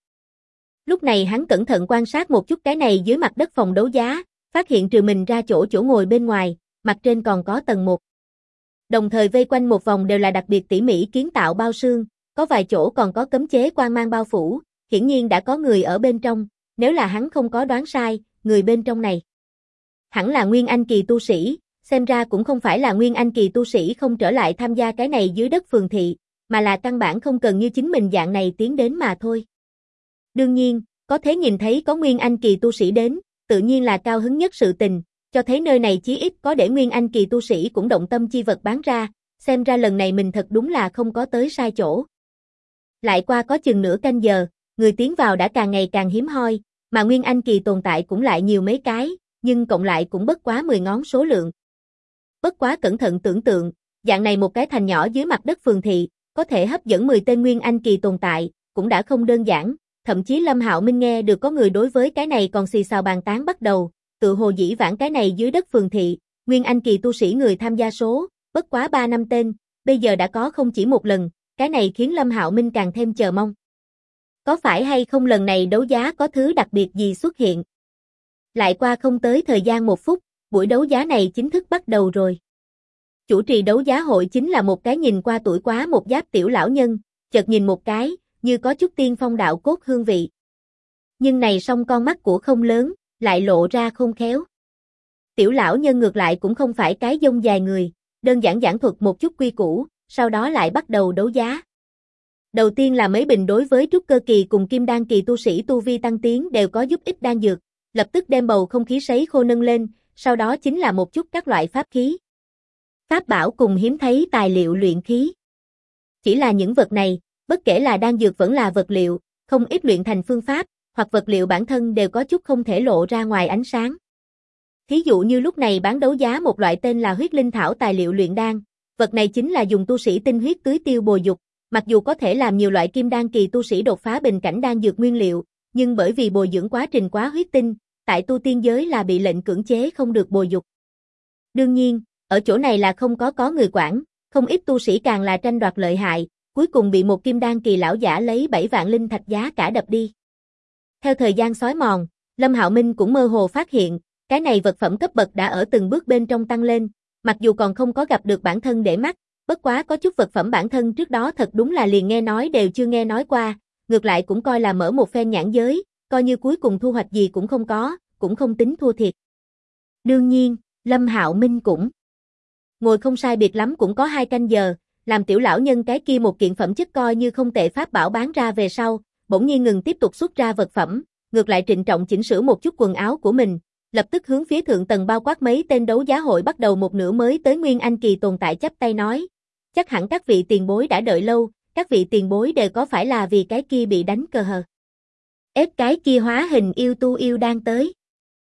Lúc này hắn cẩn thận quan sát một chút cái này dưới mặt đất phòng đấu giá, phát hiện trừ mình ra chỗ ngồi bên ngoài, mặt trên còn có tầng 1. Đồng thời vây quanh một vòng đều là đặc biệt tỉ mỉ kiến tạo bao xương, có vài chỗ còn có cấm chế quang mang bao phủ, hiển nhiên đã có người ở bên trong, nếu là hắn không có đoán sai, người bên trong này hẳn là Nguyên Anh kỳ tu sĩ, xem ra cũng không phải là Nguyên Anh kỳ tu sĩ không trở lại tham gia cái này dưới đất phường thị, mà là căn bản không cần như chính mình dạng này tiến đến mà thôi. Đương nhiên, có thể nhìn thấy có Nguyên Anh kỳ tu sĩ đến, tự nhiên là cao hứng nhất sự tình, cho thấy nơi này chí ít có để Nguyên Anh kỳ tu sĩ cũng động tâm chi vật bán ra, xem ra lần này mình thật đúng là không có tới sai chỗ. Lại qua có chừng nửa canh giờ, người tiến vào đã càng ngày càng hiếm hoi, mà Nguyên Anh kỳ tồn tại cũng lại nhiều mấy cái, nhưng cộng lại cũng bất quá 10 ngón số lượng. Bất quá cẩn thận tưởng tượng, dạng này một cái thành nhỏ dưới mặt đất phường thị, có thể hấp dẫn 10 tên Nguyên Anh kỳ tồn tại, cũng đã không đơn giản, thậm chí Lâm Hạo Minh nghe được có người đối với cái này còn xì xào bàn tán bắt đầu, tự hồ dĩ vãng cái này dưới đất phường thị, Nguyên Anh kỳ tu sĩ người tham gia số, bất quá 3 năm tên, bây giờ đã có không chỉ một lần, cái này khiến Lâm Hạo Minh càng thêm chờ mong. Có phải hay không lần này đấu giá có thứ đặc biệt gì xuất hiện? Lại qua không tới thời gian 1 phút, buổi đấu giá này chính thức bắt đầu rồi. Chủ trì đấu giá hội chính là một cái nhìn qua tuổi quá một giáp tiểu lão nhân, chợt nhìn một cái, như có chút tiên phong đạo cốt hương vị. Nhưng này song con mắt của không lớn, lại lộ ra khôn khéo. Tiểu lão nhân ngược lại cũng không phải cái dông dài người, đơn giản giảng thuật một chút quy củ, sau đó lại bắt đầu đấu giá. Đầu tiên là mấy bình đối với trúc cơ kỳ cùng kim đan kỳ tu sĩ tu vi tăng tiến đều có giúp ích đan dược, lập tức đem bầu không khí sấy khô nâng lên, sau đó chính là một chút các loại pháp khí, pháp bảo cùng hiếm thấy tài liệu luyện khí. Chỉ là những vật này, bất kể là đan dược vẫn là vật liệu, không ít luyện thành phương pháp, hoặc vật liệu bản thân đều có chút không thể lộ ra ngoài ánh sáng. Thí dụ như lúc này bán đấu giá một loại tên là huyết linh thảo tài liệu luyện đan, vật này chính là dùng tu sĩ tinh huyết tưới tiêu bồi dục, mặc dù có thể làm nhiều loại kim đan kỳ tu sĩ đột phá bình cảnh đan dược nguyên liệu, nhưng bởi vì bồi dưỡng quá trình quá huyết tinh, tại tu tiên giới là bị lệnh cưỡng chế không được bồi dục. Đương nhiên, ở chỗ này là không có người quản, không ít tu sĩ càng là tranh đoạt lợi hại, cuối cùng bị một kim đan kỳ lão giả lấy 7 vạn linh thạch giá cả đập đi. Theo thời gian xói mòn, Lâm Hạo Minh cũng mơ hồ phát hiện, cái này vật phẩm cấp bậc đã ở từng bước bên trong tăng lên, mặc dù còn không có gặp được bản thân để mắt, bất quá có chút vật phẩm bản thân trước đó thật đúng là liền nghe nói đều chưa nghe nói qua, ngược lại cũng coi là mở một phen nhãn giới, coi như cuối cùng thu hoạch gì cũng không có, cũng không tính thua thiệt. Đương nhiên, Lâm Hạo Minh cũng ngồi không sai biệt lắm cũng có 2 canh giờ, làm tiểu lão nhân cái kia một kiện phẩm chất coi như không tệ pháp bảo bán ra về sau, bỗng nhiên ngừng tiếp tục xuất ra vật phẩm, ngược lại trịnh trọng chỉnh sửa một chút quần áo của mình, lập tức hướng phía thượng tầng bao quát mấy tên đấu giá hội bắt đầu một nửa mới tới Nguyên Anh kỳ tồn tại chắp tay nói, chắc hẳn các vị tiền bối đã đợi lâu, các vị tiền bối đều có phải là vì cái kia bị đánh cờ hờ. Ép cái kia hóa hình yêu tu yêu đang tới.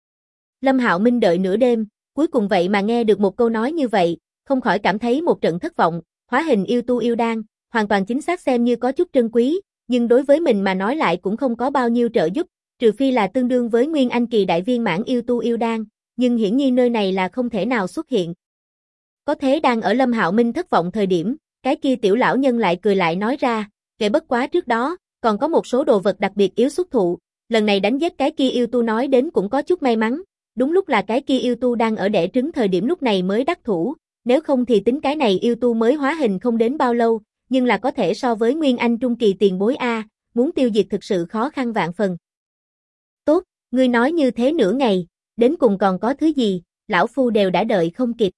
Lâm Hạo Minh đợi nửa đêm, cuối cùng vậy mà nghe được một câu nói như vậy, không khỏi cảm thấy một trận thất vọng, hóa hình yêu tu yêu đan, hoàn toàn chính xác xem như có chút trân quý, nhưng đối với mình mà nói lại cũng không có bao nhiêu trợ giúp, trừ phi là tương đương với Nguyên Anh kỳ đại viên mãn yêu tu yêu đan, nhưng hiển nhiên nơi này là không thể nào xuất hiện. Có thế đang ở Lâm Hạo Minh thất vọng thời điểm, cái kia tiểu lão nhân lại cười lại nói ra, kể bất quá trước đó, còn có một số đồ vật đặc biệt yếu xuất thụ, lần này đánh giết cái kia yêu tu nói đến cũng có chút may mắn, đúng lúc là cái kia yêu tu đang ở đẻ trứng thời điểm lúc này mới đắc thủ, nếu không thì tính cái này yêu tu mới hóa hình không đến bao lâu, nhưng là có thể so với Nguyên Anh trung kỳ tiền bối A, muốn tiêu diệt thực sự khó khăn vạn phần. Tốt, ngươi nói như thế nửa ngày, đến cùng còn có thứ gì, lão phu đều đã đợi không kịp.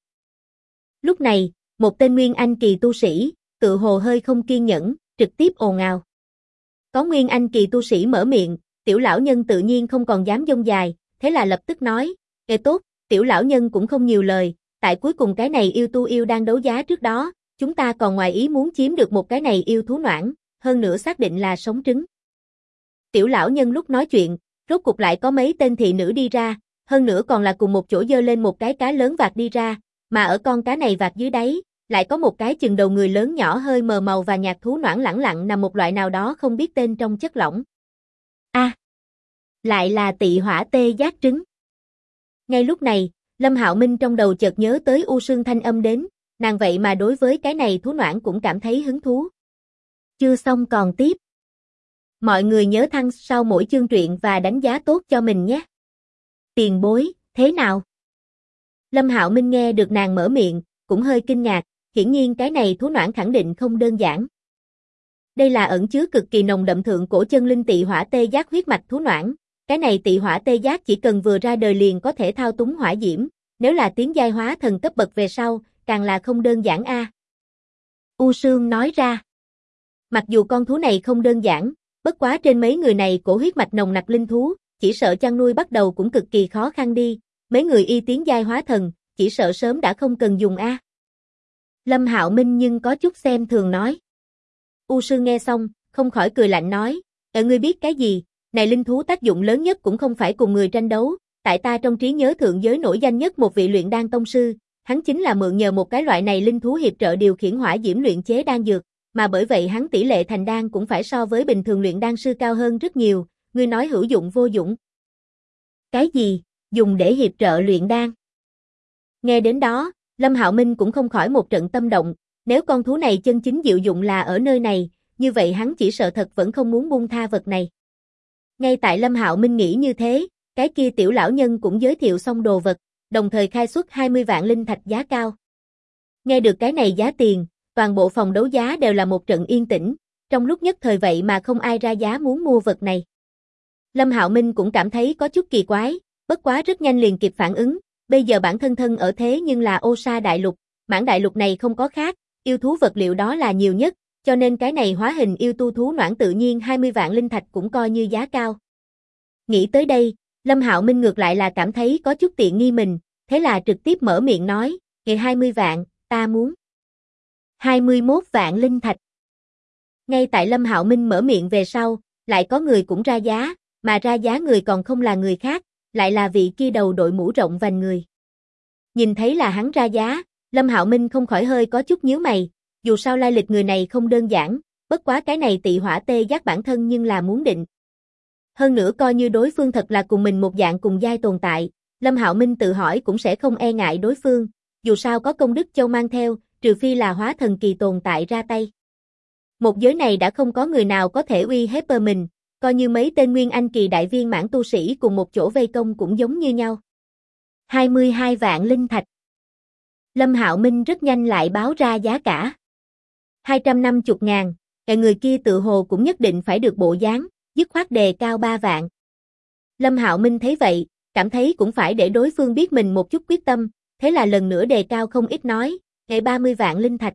Lúc này, một tên Nguyên Anh kỳ tu sĩ, tự hồ hơi không kiên nhẫn, trực tiếp ồn ào. Có Nguyên Anh kỳ tu sĩ mở miệng, tiểu lão nhân tự nhiên không còn dám dông dài, thế là lập tức nói, "Ê tốt, tiểu lão nhân cũng không nhiều lời, tại cuối cùng cái này yêu tu yêu đang đấu giá trước đó, chúng ta còn ngoài ý muốn chiếm được một cái này yêu thú noãn, hơn nữa xác định là sống trứng." Tiểu lão nhân lúc nói chuyện, rốt cục lại có mấy tên thị nữ đi ra, hơn nữa còn là cùng một chỗ giơ lên một cái cá lớn vạc đi ra, mà ở con cá này vạc dưới đáy, lại có một cái chừng đầu người lớn nhỏ hơi mờ màu và nhạt thú noãn lẳng lặng nằm một loại nào đó không biết tên trong chất lỏng. Lại là tị hỏa tê giác trứng. Ngay lúc này, Lâm Hạo Minh trong đầu chợt nhớ tới U Sương thanh âm đến, nàng vậy mà đối với cái này thú noãn cũng cảm thấy hứng thú. Chưa xong còn tiếp. Mọi người nhớ thăng sau mỗi chương truyện và đánh giá tốt cho mình nhé. Tiền bối, thế nào? Lâm Hạo Minh nghe được nàng mở miệng, cũng hơi kinh ngạc, hiển nhiên cái này thú noãn khẳng định không đơn giản. Đây là ẩn chứa cực kỳ nồng đậm thượng cổ chân linh tị hỏa tê giác huyết mạch thú noãn, cái này tị hỏa tê giác chỉ cần vừa ra đời liền có thể thao túng hỏa diễm, nếu là tiến giai hóa thần cấp bậc về sau, càng là không đơn giản a. U Sương nói ra. Mặc dù con thú này không đơn giản, bất quá trên mấy người này cổ huyết mạch nồng nặc linh thú, chỉ sợ chăn nuôi bắt đầu cũng cực kỳ khó khăn đi, mấy người y tiến giai hóa thần, chỉ sợ sớm đã không cần dùng a. Lâm Hạo Minh nhưng có chút xem thường nói. U Sương nghe xong, không khỏi cười lạnh nói, ngươi biết cái gì, này linh thú tác dụng lớn nhất cũng không phải cùng người tranh đấu, tại ta trong trí nhớ thượng giới nổi danh nhất một vị luyện đan tông sư, hắn chính là mượn nhờ một cái loại này linh thú hiệp trợ điều khiển hỏa diễm luyện chế đan dược, mà bởi vậy hắn tỷ lệ thành đan cũng phải so với bình thường luyện đan sư cao hơn rất nhiều, ngươi nói hữu dụng vô dụng. Cái gì, dùng để hiệp trợ luyện đan? Nghe đến đó, Lâm Hạo Minh cũng không khỏi một trận tâm động, nếu con thú này chân chính diệu dụng là ở nơi này, như vậy hắn chỉ sợ thật vẫn không muốn buông tha vật này. Ngay tại Lâm Hạo Minh nghĩ như thế, cái kia tiểu lão nhân cũng giới thiệu xong đồ vật, đồng thời khai xuất 20 vạn linh thạch giá cao. Nghe được cái này giá tiền, toàn bộ phòng đấu giá đều là một trận yên tĩnh, trong lúc nhất thời vậy mà không ai ra giá muốn mua vật này. Lâm Hạo Minh cũng cảm thấy có chút kỳ quái, bất quá rất nhanh liền kịp phản ứng, bây giờ bản thân ở thế nhưng là Ô Sa đại lục, mãn đại lục này không có khác, yêu thú vật liệu đó là nhiều nhất, cho nên cái này hóa hình yêu tu thú noãn tự nhiên 20 vạn linh thạch cũng coi như giá cao. Nghĩ tới đây, Lâm Hạo Minh ngược lại là cảm thấy có chút tiện nghi mình, thế là trực tiếp mở miệng nói, "Ngày 20 vạn, ta muốn 21 vạn linh thạch." Ngay tại Lâm Hạo Minh mở miệng về sau, lại có người cũng ra giá, mà ra giá người còn không là người khác, lại là vị kia đầu đội mũ rộng vành người. Nhìn thấy là hắn ra giá, Lâm Hạo Minh không khỏi hơi có chút nhíu mày, dù sao lai lịch người này không đơn giản, bất quá cái này tị hỏa tê giác bản thân nhưng là muốn định. Hơn nữa coi như đối phương thật là cùng mình một dạng cùng giai tồn tại, Lâm Hạo Minh tự hỏi cũng sẽ không e ngại đối phương, dù sao có công đức châu mang theo, trừ phi là hóa thần kỳ tồn tại ra tay. Một giới này đã không có người nào có thể uy hiếp mình, coi như mấy tên nguyên anh kỳ đại viên mãn tu sĩ cùng một chỗ vây công cũng giống như nhau. 22 vạn linh thạch. Lâm Hạo Minh rất nhanh lại báo ra giá cả. 250.000, cái người kia tự hồ cũng nhất định phải được bộ dáng, dứt khoát đề cao 3 vạn. Lâm Hạo Minh thấy vậy, cảm thấy cũng phải để đối phương biết mình một chút quyết tâm, thế là lần nữa đề cao không ít nói, ngày 30 vạn linh thạch.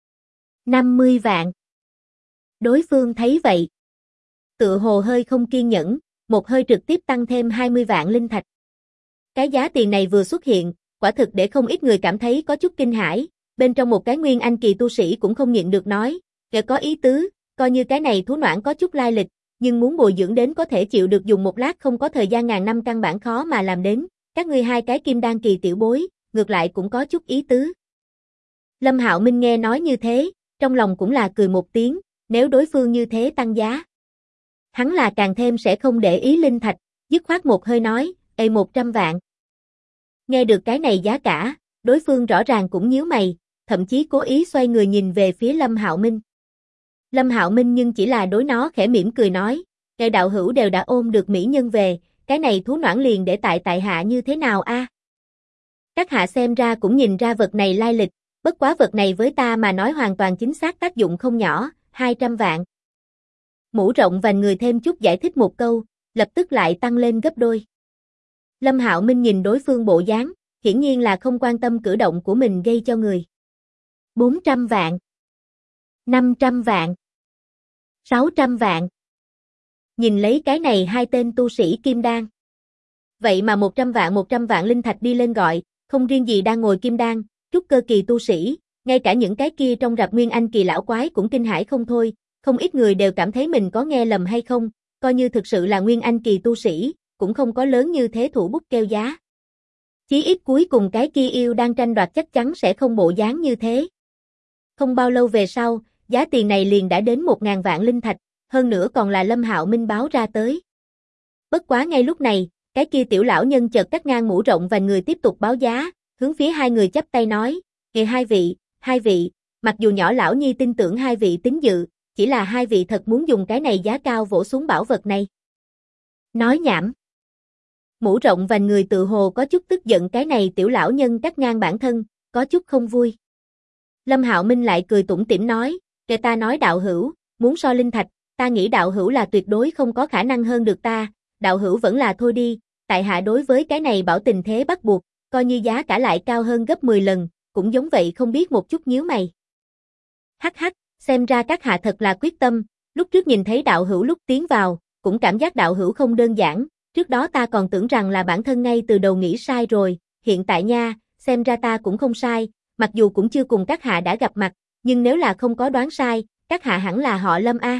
50 vạn. Đối phương thấy vậy, tự hồ hơi không kiên nhẫn, một hơi trực tiếp tăng thêm 20 vạn linh thạch. Cái giá tiền này vừa xuất hiện, quả thực để không ít người cảm thấy có chút kinh hãi, bên trong một cái nguyên anh kỳ tu sĩ cũng không nhịn được nói, kẻ có ý tứ, coi như cái này thú noãn có chút lai lịch, nhưng muốn bồi dưỡng đến có thể chịu được dùng một lát không có thời gian ngàn năm căn bản khó mà làm đến, các ngươi hai cái kim đan kỳ tiểu bối, ngược lại cũng có chút ý tứ. Lâm Hạo Minh nghe nói như thế, trong lòng cũng là cười một tiếng, nếu đối phương như thế tăng giá. Hắn là càng thêm sẽ không để ý linh thạch, dứt khoát một hơi nói, 100 vạn. Nghe được cái này giá cả, đối phương rõ ràng cũng nhíu mày, thậm chí cố ý xoay người nhìn về phía Lâm Hạo Minh. Lâm Hạo Minh nhưng chỉ là đối nó khẽ mỉm cười nói, ngài đạo hữu đều đã ôm được mỹ nhân về, cái này thú noãn liền để tại hạ như thế nào a? Các hạ xem ra cũng nhìn ra vật này lai lịch, bất quá vật này với ta mà nói hoàn toàn chính xác tác dụng không nhỏ, 200 vạn. Mũ rộng vành người thêm chút giải thích một câu, lập tức lại tăng lên gấp đôi. Lâm Hạo Minh nhìn đối phương bộ dáng, hiển nhiên là không quan tâm cử động của mình gây cho người. 400 vạn. 500 vạn. 600 vạn. Nhìn lấy cái này hai tên tu sĩ kim đan. Vậy mà 100 vạn linh thạch đi lên gọi, không riêng gì đang ngồi kim đan, trúc cơ kỳ tu sĩ, ngay cả những cái kia trong rạp nguyên anh kỳ lão quái cũng kinh hãi không thôi, không ít người đều cảm thấy mình có nghe lầm hay không, coi như thực sự là nguyên anh kỳ tu sĩ, cũng không có lớn như thế thủ bút kêu giá. Chí ít cuối cùng cái kia yêu đang tranh đoạt chắc chắn sẽ không bộ dáng như thế. Không bao lâu về sau, giá tiền này liền đã đến 1.000 vạn linh thạch, hơn nữa còn là Lâm Hạo Minh báo ra tới. Bất quá ngay lúc này, cái kia tiểu lão nhân chợt cắt ngang mũ rộng và người tiếp tục báo giá, hướng phía hai người chắp tay nói, kìa hai vị, mặc dù nhỏ lão nhi tin tưởng hai vị tín dự, chỉ là hai vị thật muốn dùng cái này giá cao vỗ xuống bảo vật này. Nói nhảm. Mũ rộng vành người tự hồ có chút tức giận cái này tiểu lão nhân cắt ngang bản thân, có chút không vui. Lâm Hạo Minh lại cười tủm tỉm nói, kẻ ta nói đạo hữu, muốn so linh thạch, ta nghĩ đạo hữu là tuyệt đối không có khả năng hơn được ta, đạo hữu vẫn là thôi đi, tại hạ đối với cái này bảo tình thế bắt buộc, coi như giá cả lại cao hơn gấp 10 lần, cũng giống vậy không biết một chút nhíu mày. Hắc hắc, xem ra các hạ thật là quyết tâm, lúc trước nhìn thấy đạo hữu lúc tiến vào, cũng cảm giác đạo hữu không đơn giản, trước đó ta còn tưởng rằng là bản thân ngay từ đầu nghĩ sai rồi, hiện tại nha, xem ra ta cũng không sai, mặc dù cũng chưa cùng các hạ đã gặp mặt, nhưng nếu là không có đoán sai, các hạ hẳn là họ Lâm a.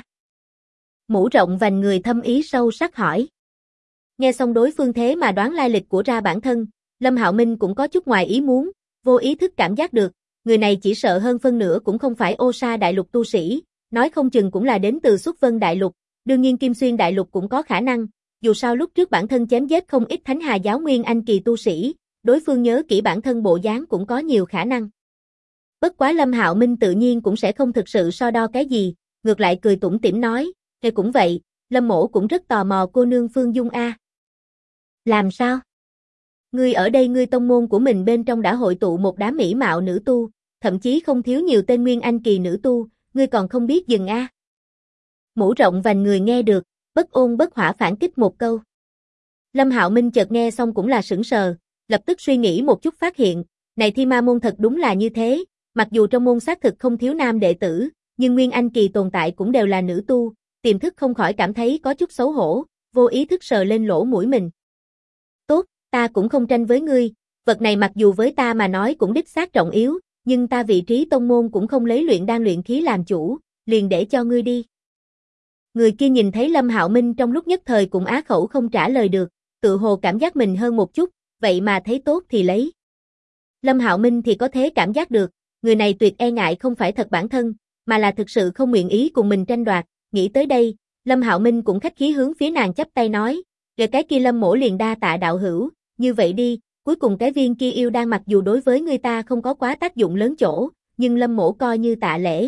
Mũ rộng vành người thâm ý sâu sắc hỏi. Nghe xong đối phương thế mà đoán lai lịch của ra bản thân, Lâm Hạo Minh cũng có chút ngoài ý muốn, vô ý thức cảm giác được, người này chỉ sợ hơn phân nửa cũng không phải Ô Sa đại lục tu sĩ, nói không chừng cũng là đến từ Xuất Vân đại lục, đương nhiên Kim Xuyên đại lục cũng có khả năng, dù sao lúc trước bản thân chém giết không ít Thánh Hà giáo nguyên anh kỳ tu sĩ, đối phương nhớ kỹ bản thân bộ dáng cũng có nhiều khả năng. Bất quá Lâm Hạo Minh tự nhiên cũng sẽ không thực sự so đo cái gì, ngược lại cười tủm tỉm nói, "Thì cũng vậy, Lâm mỗ cũng rất tò mò cô nương Phương Dung a." "Làm sao? Ngươi ở đây ngươi tông môn của mình bên trong đã hội tụ một đám mỹ mạo nữ tu, thậm chí không thiếu nhiều tên nguyên anh kỳ nữ tu, ngươi còn không biết dừng a?" Mũ rộng vành người nghe được, bất ôn bất hỏa phản kích một câu. Lâm Hạo Minh chợt nghe xong cũng là sững sờ, lập tức suy nghĩ một chút phát hiện, này Thi Ma môn thật đúng là như thế, mặc dù trong môn xác thực không thiếu nam đệ tử, nhưng nguyên anh kỳ tồn tại cũng đều là nữ tu, tiềm thức không khỏi cảm thấy có chút xấu hổ, vô ý thức sờ lên lỗ mũi mình. "Tốt, ta cũng không tranh với ngươi, vật này mặc dù với ta mà nói cũng đích xác trọng yếu, nhưng ta vị trí tông môn cũng không lấy luyện đan luyện khí làm chủ, liền để cho ngươi đi." Người kia nhìn thấy Lâm Hạo Minh trong lúc nhất thời cũng á khẩu không trả lời được, tự hồ cảm giác mình hơn một chút, vậy mà thấy tốt thì lấy. Lâm Hạo Minh thì có thế cảm giác được, người này tuyệt e ngại không phải thật bản thân, mà là thực sự không nguyện ý cùng mình tranh đoạt, nghĩ tới đây, Lâm Hạo Minh cũng khách khí hướng phía nàng chắp tay nói, rồi cái kia Lâm mỗ liền đa tạ đạo hữu, như vậy đi, cuối cùng cái viên kia yêu đan mặc dù đối với người ta không có quá tác dụng lớn chỗ, nhưng Lâm mỗ coi như tạ lễ.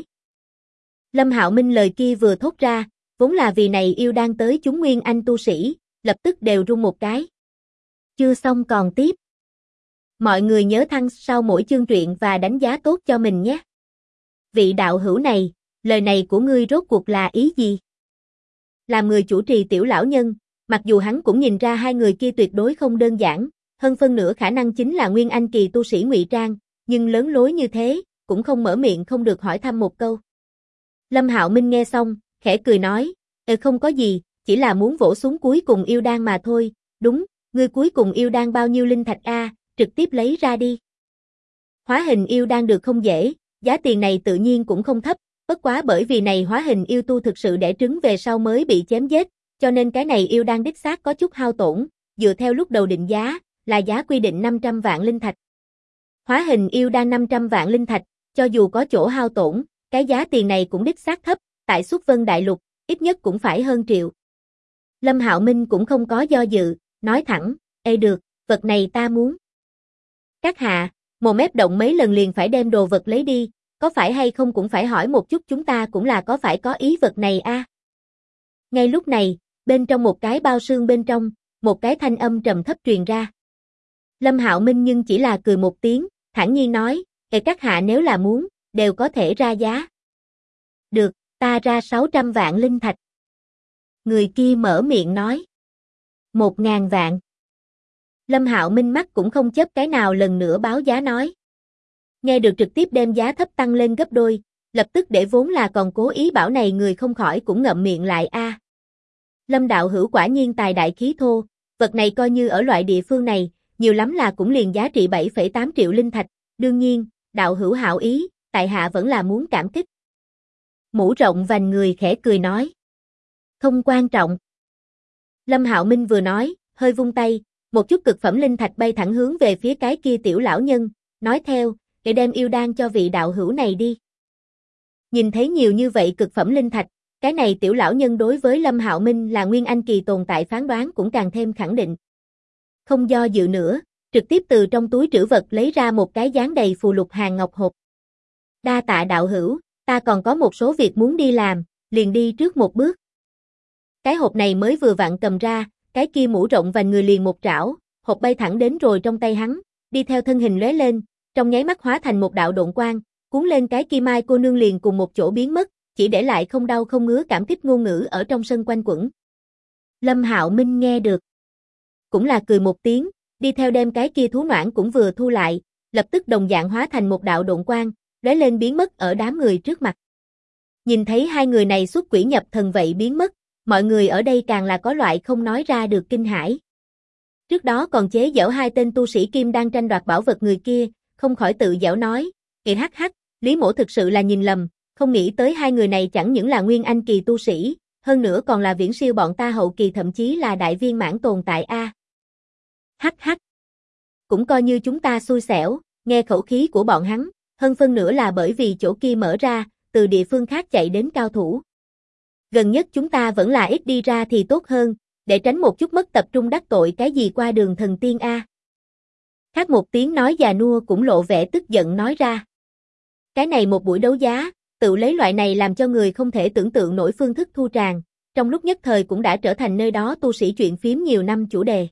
Lâm Hạo Minh lời kia vừa thốt ra, vốn là vì này yêu đan tới chúng nguyên anh tu sĩ, lập tức đều run một cái. Chưa xong còn tiếp. Mọi người nhớ thăng sau mỗi chương truyện và đánh giá tốt cho mình nhé. Vị đạo hữu này, lời này của ngươi rốt cuộc là ý gì? Làm người chủ trì Tiểu lão nhân, mặc dù hắn cũng nhìn ra hai người kia tuyệt đối không đơn giản, hơn phân nửa khả năng chính là nguyên anh kỳ tu sĩ ngụy trang, nhưng lớn lối như thế, cũng không mở miệng không được hỏi thăm một câu. Lâm Hạo Minh nghe xong, khẽ cười nói, không có gì, chỉ là muốn vỗ xuống cuối cùng yêu đan mà thôi, đúng, ngươi cuối cùng yêu đan bao nhiêu linh thạch a, trực tiếp lấy ra đi. Hóa hình yêu đan được không dễ, giá tiền này tự nhiên cũng không thấp, bất quá bởi vì này hóa hình yêu tu thực sự đẻ trứng về sau mới bị chém giết, cho nên cái này yêu đan đích xác có chút hao tổn, dựa theo lúc đầu định giá, là giá quy định 500 vạn linh thạch. Hóa hình yêu đan 500 vạn linh thạch, cho dù có chỗ hao tổn, cái giá tiền này cũng đích xác thấp, tại Xuất Vân Đại Lục, ít nhất cũng phải hơn triệu. Lâm Hạo Minh cũng không có do dự, nói thẳng, được, vật này ta muốn. Các hạ, mồm mép động mấy lần liền phải đem đồ vật lấy đi, có phải hay không cũng phải hỏi một chút chúng ta cũng là có phải có ý vật này a. Ngay lúc này, bên trong một cái bao xương bên trong, một cái thanh âm trầm thấp truyền ra. Lâm Hạo Minh nhưng chỉ là cười một tiếng, thản nhiên nói, các hạ nếu là muốn, đều có thể ra giá. Được, ta ra 600 vạn linh thạch. Người kia mở miệng nói. 1.000 vạn. Lâm Hạo Minh mắt cũng không chớp cái nào lần nữa báo giá nói. Nghe được trực tiếp đem giá thấp tăng lên gấp đôi, lập tức để vốn là còn cố ý bảo này người không khỏi cũng ngậm miệng lại a. Lâm đạo hữu quả nhiên tài đại khí thô, vật này coi như ở loại địa phương này, nhiều lắm là cũng liền giá trị 7,8 triệu linh thạch, đương nhiên, đạo hữu hảo ý, tại hạ vẫn là muốn cảm kích. Mũ rộng vành người khẽ cười nói. Không quan trọng. Lâm Hạo Minh vừa nói, hơi vung tay, một chút cực phẩm linh thạch bay thẳng hướng về phía cái kia tiểu lão nhân, nói theo, để đem yêu đan cho vị đạo hữu này đi. Nhìn thấy nhiều như vậy cực phẩm linh thạch, cái này tiểu lão nhân đối với Lâm Hạo Minh là nguyên anh kỳ tồn tại phán đoán cũng càng thêm khẳng định. Không do dự nữa, trực tiếp từ trong túi trữ vật lấy ra một cái dán đầy phù lục hàng ngọc hộp. Đa tạ đạo hữu, ta còn có một số việc muốn đi làm, liền đi trước một bước. Cái hộp này mới vừa vặn cầm ra, cái kia mũ rộng vành người liền một trảo, hộp bay thẳng đến rồi trong tay hắn, đi theo thân hình lóe lên, trong nháy mắt hóa thành một đạo độn quang, cuốn lên cái kia Mai cô nương liền cùng một chỗ biến mất, chỉ để lại không đau không ngứa cảm kích ngôn ngữ ở trong sân quanh quẩn. Lâm Hạo Minh nghe được, cũng là cười một tiếng, đi theo đem cái kia thú noãn cũng vừa thu lại, lập tức đồng dạng hóa thành một đạo độn quang, lóe lên biến mất ở đám người trước mặt. Nhìn thấy hai người này xuất quỷ nhập thần vậy biến mất, mọi người ở đây càng là có loại không nói ra được kinh hãi. Trước đó còn chế giễu hai tên tu sĩ kim đang tranh đoạt bảo vật người kia, không khỏi tự giễu nói, hắc hắc, Lý mỗ thực sự là nhìn lầm, không nghĩ tới hai người này chẳng những là nguyên anh kỳ tu sĩ, hơn nữa còn là viễn siêu bọn ta hậu kỳ thậm chí là đại viên mãn tồn tại a. Hắc hắc. Cũng coi như chúng ta xui xẻo, nghe khẩu khí của bọn hắn, hơn phân nửa là bởi vì chỗ kia mở ra, từ địa phương khác chạy đến cao thủ. Gần nhất chúng ta vẫn là ít đi ra thì tốt hơn, để tránh một chút mất tập trung đắc tội cái gì qua đường thần tiên a. Khác một tiếng nói già nua cũng lộ vẻ tức giận nói ra. Cái này một buổi đấu giá, tự lấy loại này làm cho người không thể tưởng tượng nổi phương thức thu tràng, trong lúc nhất thời cũng đã trở thành nơi đó tu sĩ chuyện phím nhiều năm chủ đề.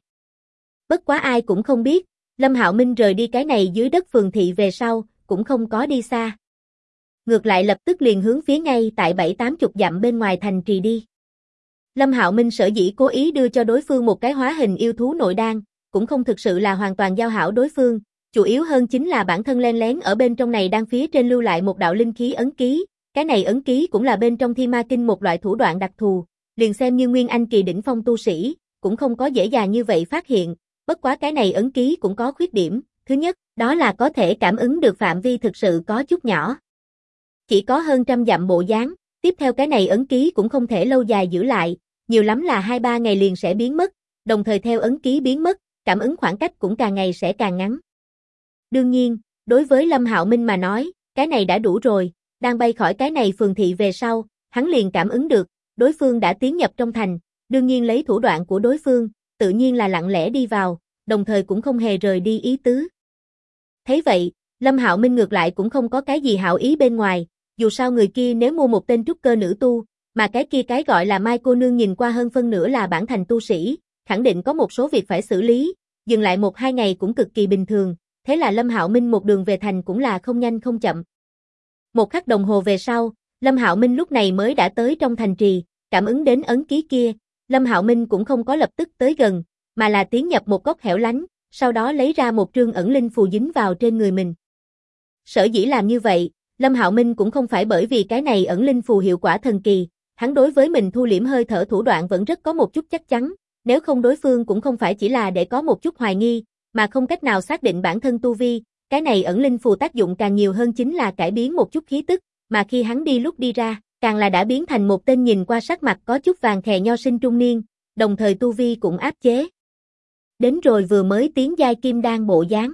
Bất quá ai cũng không biết, Lâm Hạo Minh rời đi cái này dưới đất phường thị về sau, cũng không có đi xa. Ngược lại lập tức liền hướng phía ngay tại 7-80 dặm bên ngoài thành trì đi. Lâm Hạo Minh sở dĩ cố ý đưa cho đối phương một cái hóa hình yêu thú nội đan, cũng không thực sự là hoàn toàn giao hảo đối phương, chủ yếu hơn chính là bản thân len lén ở bên trong này đang phía trên lưu lại một đạo linh khí ấn ký, cái này ấn ký cũng là bên trong Thi Ma Kinh một loại thủ đoạn đặc thù, liền xem như nguyên anh kỳ đỉnh phong tu sĩ, cũng không có dễ dàng như vậy phát hiện, bất quá cái này ấn ký cũng có khuyết điểm, thứ nhất, đó là có thể cảm ứng được phạm vi thực sự có chút nhỏ. Chỉ có hơn trăm dặm bộ dáng, Tiếp theo cái này ấn ký cũng không thể lâu dài giữ lại, nhiều lắm là 2-3 ngày liền sẽ biến mất, đồng thời theo ấn ký biến mất, cảm ứng khoảng cách cũng càng ngày sẽ càng ngắn. Đương nhiên, đối với Lâm Hạo Minh mà nói, cái này đã đủ rồi, đang bay khỏi cái này phường thị về sau, hắn liền cảm ứng được, đối phương đã tiến nhập trong thành, đương nhiên lấy thủ đoạn của đối phương, tự nhiên là lặng lẽ đi vào, đồng thời cũng không hề rời đi ý tứ. Thấy vậy, Lâm Hạo Minh ngược lại cũng không có cái gì hảo ý bên ngoài, dù sao người kia nếu mua một tên trúc cơ nữ tu, mà cái kia cái gọi là Mai cô nương nhìn qua hơn phân nửa là bản thành tu sĩ, khẳng định có một số việc phải xử lý, dừng lại 1-2 ngày cũng cực kỳ bình thường, thế là Lâm Hạo Minh một đường về thành cũng là không nhanh không chậm. Một khắc đồng hồ về sau, Lâm Hạo Minh lúc này mới đã tới trong thành trì, cảm ứng đến ấn ký kia, Lâm Hạo Minh cũng không có lập tức tới gần, mà là tiến nhập một góc hẻo lánh, sau đó lấy ra một trương ẩn linh phù dính vào trên người mình. Sở dĩ làm như vậy, Lâm Hạo Minh cũng không phải bởi vì cái này ẩn linh phù hiệu quả thần kỳ, hắn đối với mình thu liễm hơi thở thủ đoạn vẫn rất có một chút chắc chắn, nếu không đối phương cũng không phải chỉ là để có một chút hoài nghi, mà không cách nào xác định bản thân tu vi, cái này ẩn linh phù tác dụng càng nhiều hơn chính là cải biến một chút khí tức, mà khi hắn đi lúc đi ra, càng là đã biến thành một tên nhìn qua sắc mặt có chút vàng khè nho sinh trung niên, đồng thời tu vi cũng áp chế. Đến rồi vừa mới tiến giai kim đan bộ dáng.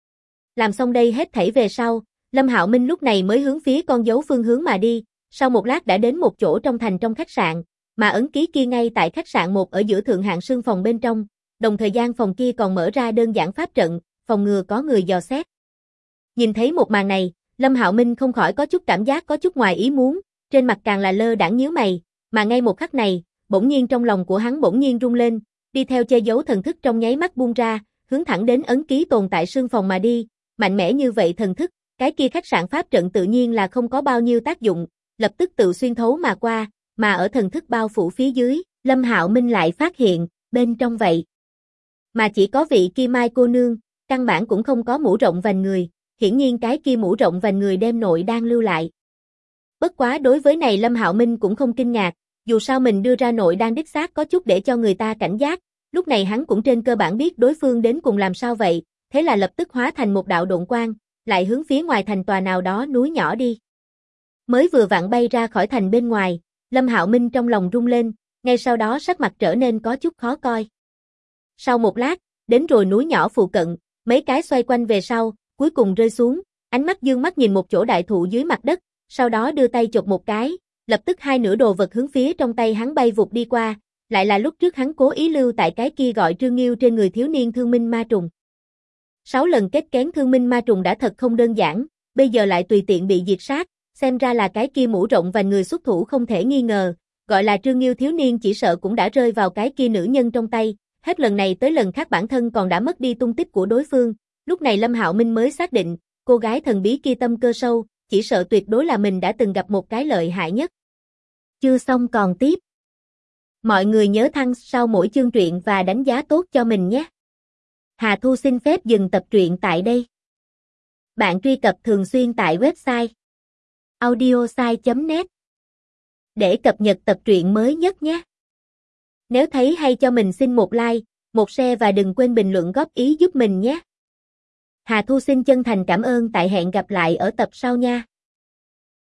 Làm xong đây hết thảy về sau, Lâm Hạo Minh lúc này mới hướng phía con dấu phương hướng mà đi, sau một lát đã đến một chỗ trong thành trong khách sạn, mà ấn ký kia ngay tại khách sạn một ở giữa thượng hạng sương phòng bên trong, đồng thời gian phòng kia còn mở ra đơn giản pháp trận, phòng ngừa có người dò xét. Nhìn thấy một màn này, Lâm Hạo Minh không khỏi có chút cảm giác có chút ngoài ý muốn, trên mặt càng là lơ đãng nhíu mày, mà ngay một khắc này, bỗng nhiên trong lòng của hắn bỗng nhiên rung lên, đi theo che giấu thần thức trong nháy mắt buông ra, hướng thẳng đến ấn ký tồn tại sương phòng mà đi, mạnh mẽ như vậy thần thức, cái kia khách sạn pháp trận tự nhiên là không có bao nhiêu tác dụng, lập tức tự xuyên thấu mà qua, mà ở thần thức bao phủ phía dưới, Lâm Hạo Minh lại phát hiện, bên trong vậy. Mà chỉ có vị kia Mai cô nương, căn bản cũng không có mũ rộng vành người, hiển nhiên cái kia mũ rộng vành người đem nội đang lưu lại. Bất quá đối với này Lâm Hạo Minh cũng không kinh ngạc, dù sao mình đưa ra nội đang đích xác có chút để cho người ta cảnh giác, lúc này hắn cũng trên cơ bản biết đối phương đến cùng làm sao vậy, thế là lập tức hóa thành một đạo độn quang, lại hướng phía ngoài thành tòa nào đó núi nhỏ đi. Mới vừa vặn bay ra khỏi thành bên ngoài, Lâm Hạo Minh trong lòng rung lên, ngay sau đó sắc mặt trở nên có chút khó coi. Sau một lát, đến rồi núi nhỏ phụ cận, mấy cái xoay quanh về sau, cuối cùng rơi xuống, ánh mắt dương mắt nhìn một chỗ đại thụ dưới mặt đất, sau đó đưa tay chộp một cái, lập tức hai nửa đồ vật hướng phía trong tay hắn bay vụt đi qua, lại là lúc trước hắn cố ý lưu tại cái kia gọi Trương Nghiêu trên người thiếu niên thương minh ma trùng. 6 lần kết kén thương minh ma trùng đã thật không đơn giản, bây giờ lại tùy tiện bị diệt sát, xem ra là cái kia mũ rộng vành người xuất thủ không thể nghi ngờ, gọi là Trương Nghiêu thiếu niên chỉ sợ cũng đã rơi vào cái kia nữ nhân trong tay, hết lần này tới lần khác bản thân còn đã mất đi tung tích của đối phương, lúc này Lâm Hạo Minh mới xác định, cô gái thần bí kia tâm cơ sâu, chỉ sợ tuyệt đối là mình đã từng gặp một cái lợi hại nhất. Chưa xong còn tiếp. Mọi người nhớ thăng sau mỗi chương truyện và đánh giá tốt cho mình nhé. Hà Thu xin phép dừng tập truyện tại đây. Bạn truy cập thường xuyên tại website audiosai.net để cập nhật tập truyện mới nhất nhé. Nếu thấy hay cho mình xin một like, một share và đừng quên bình luận góp ý giúp mình nhé. Hà Thu xin chân thành cảm ơn, tại hẹn gặp lại ở tập sau nha.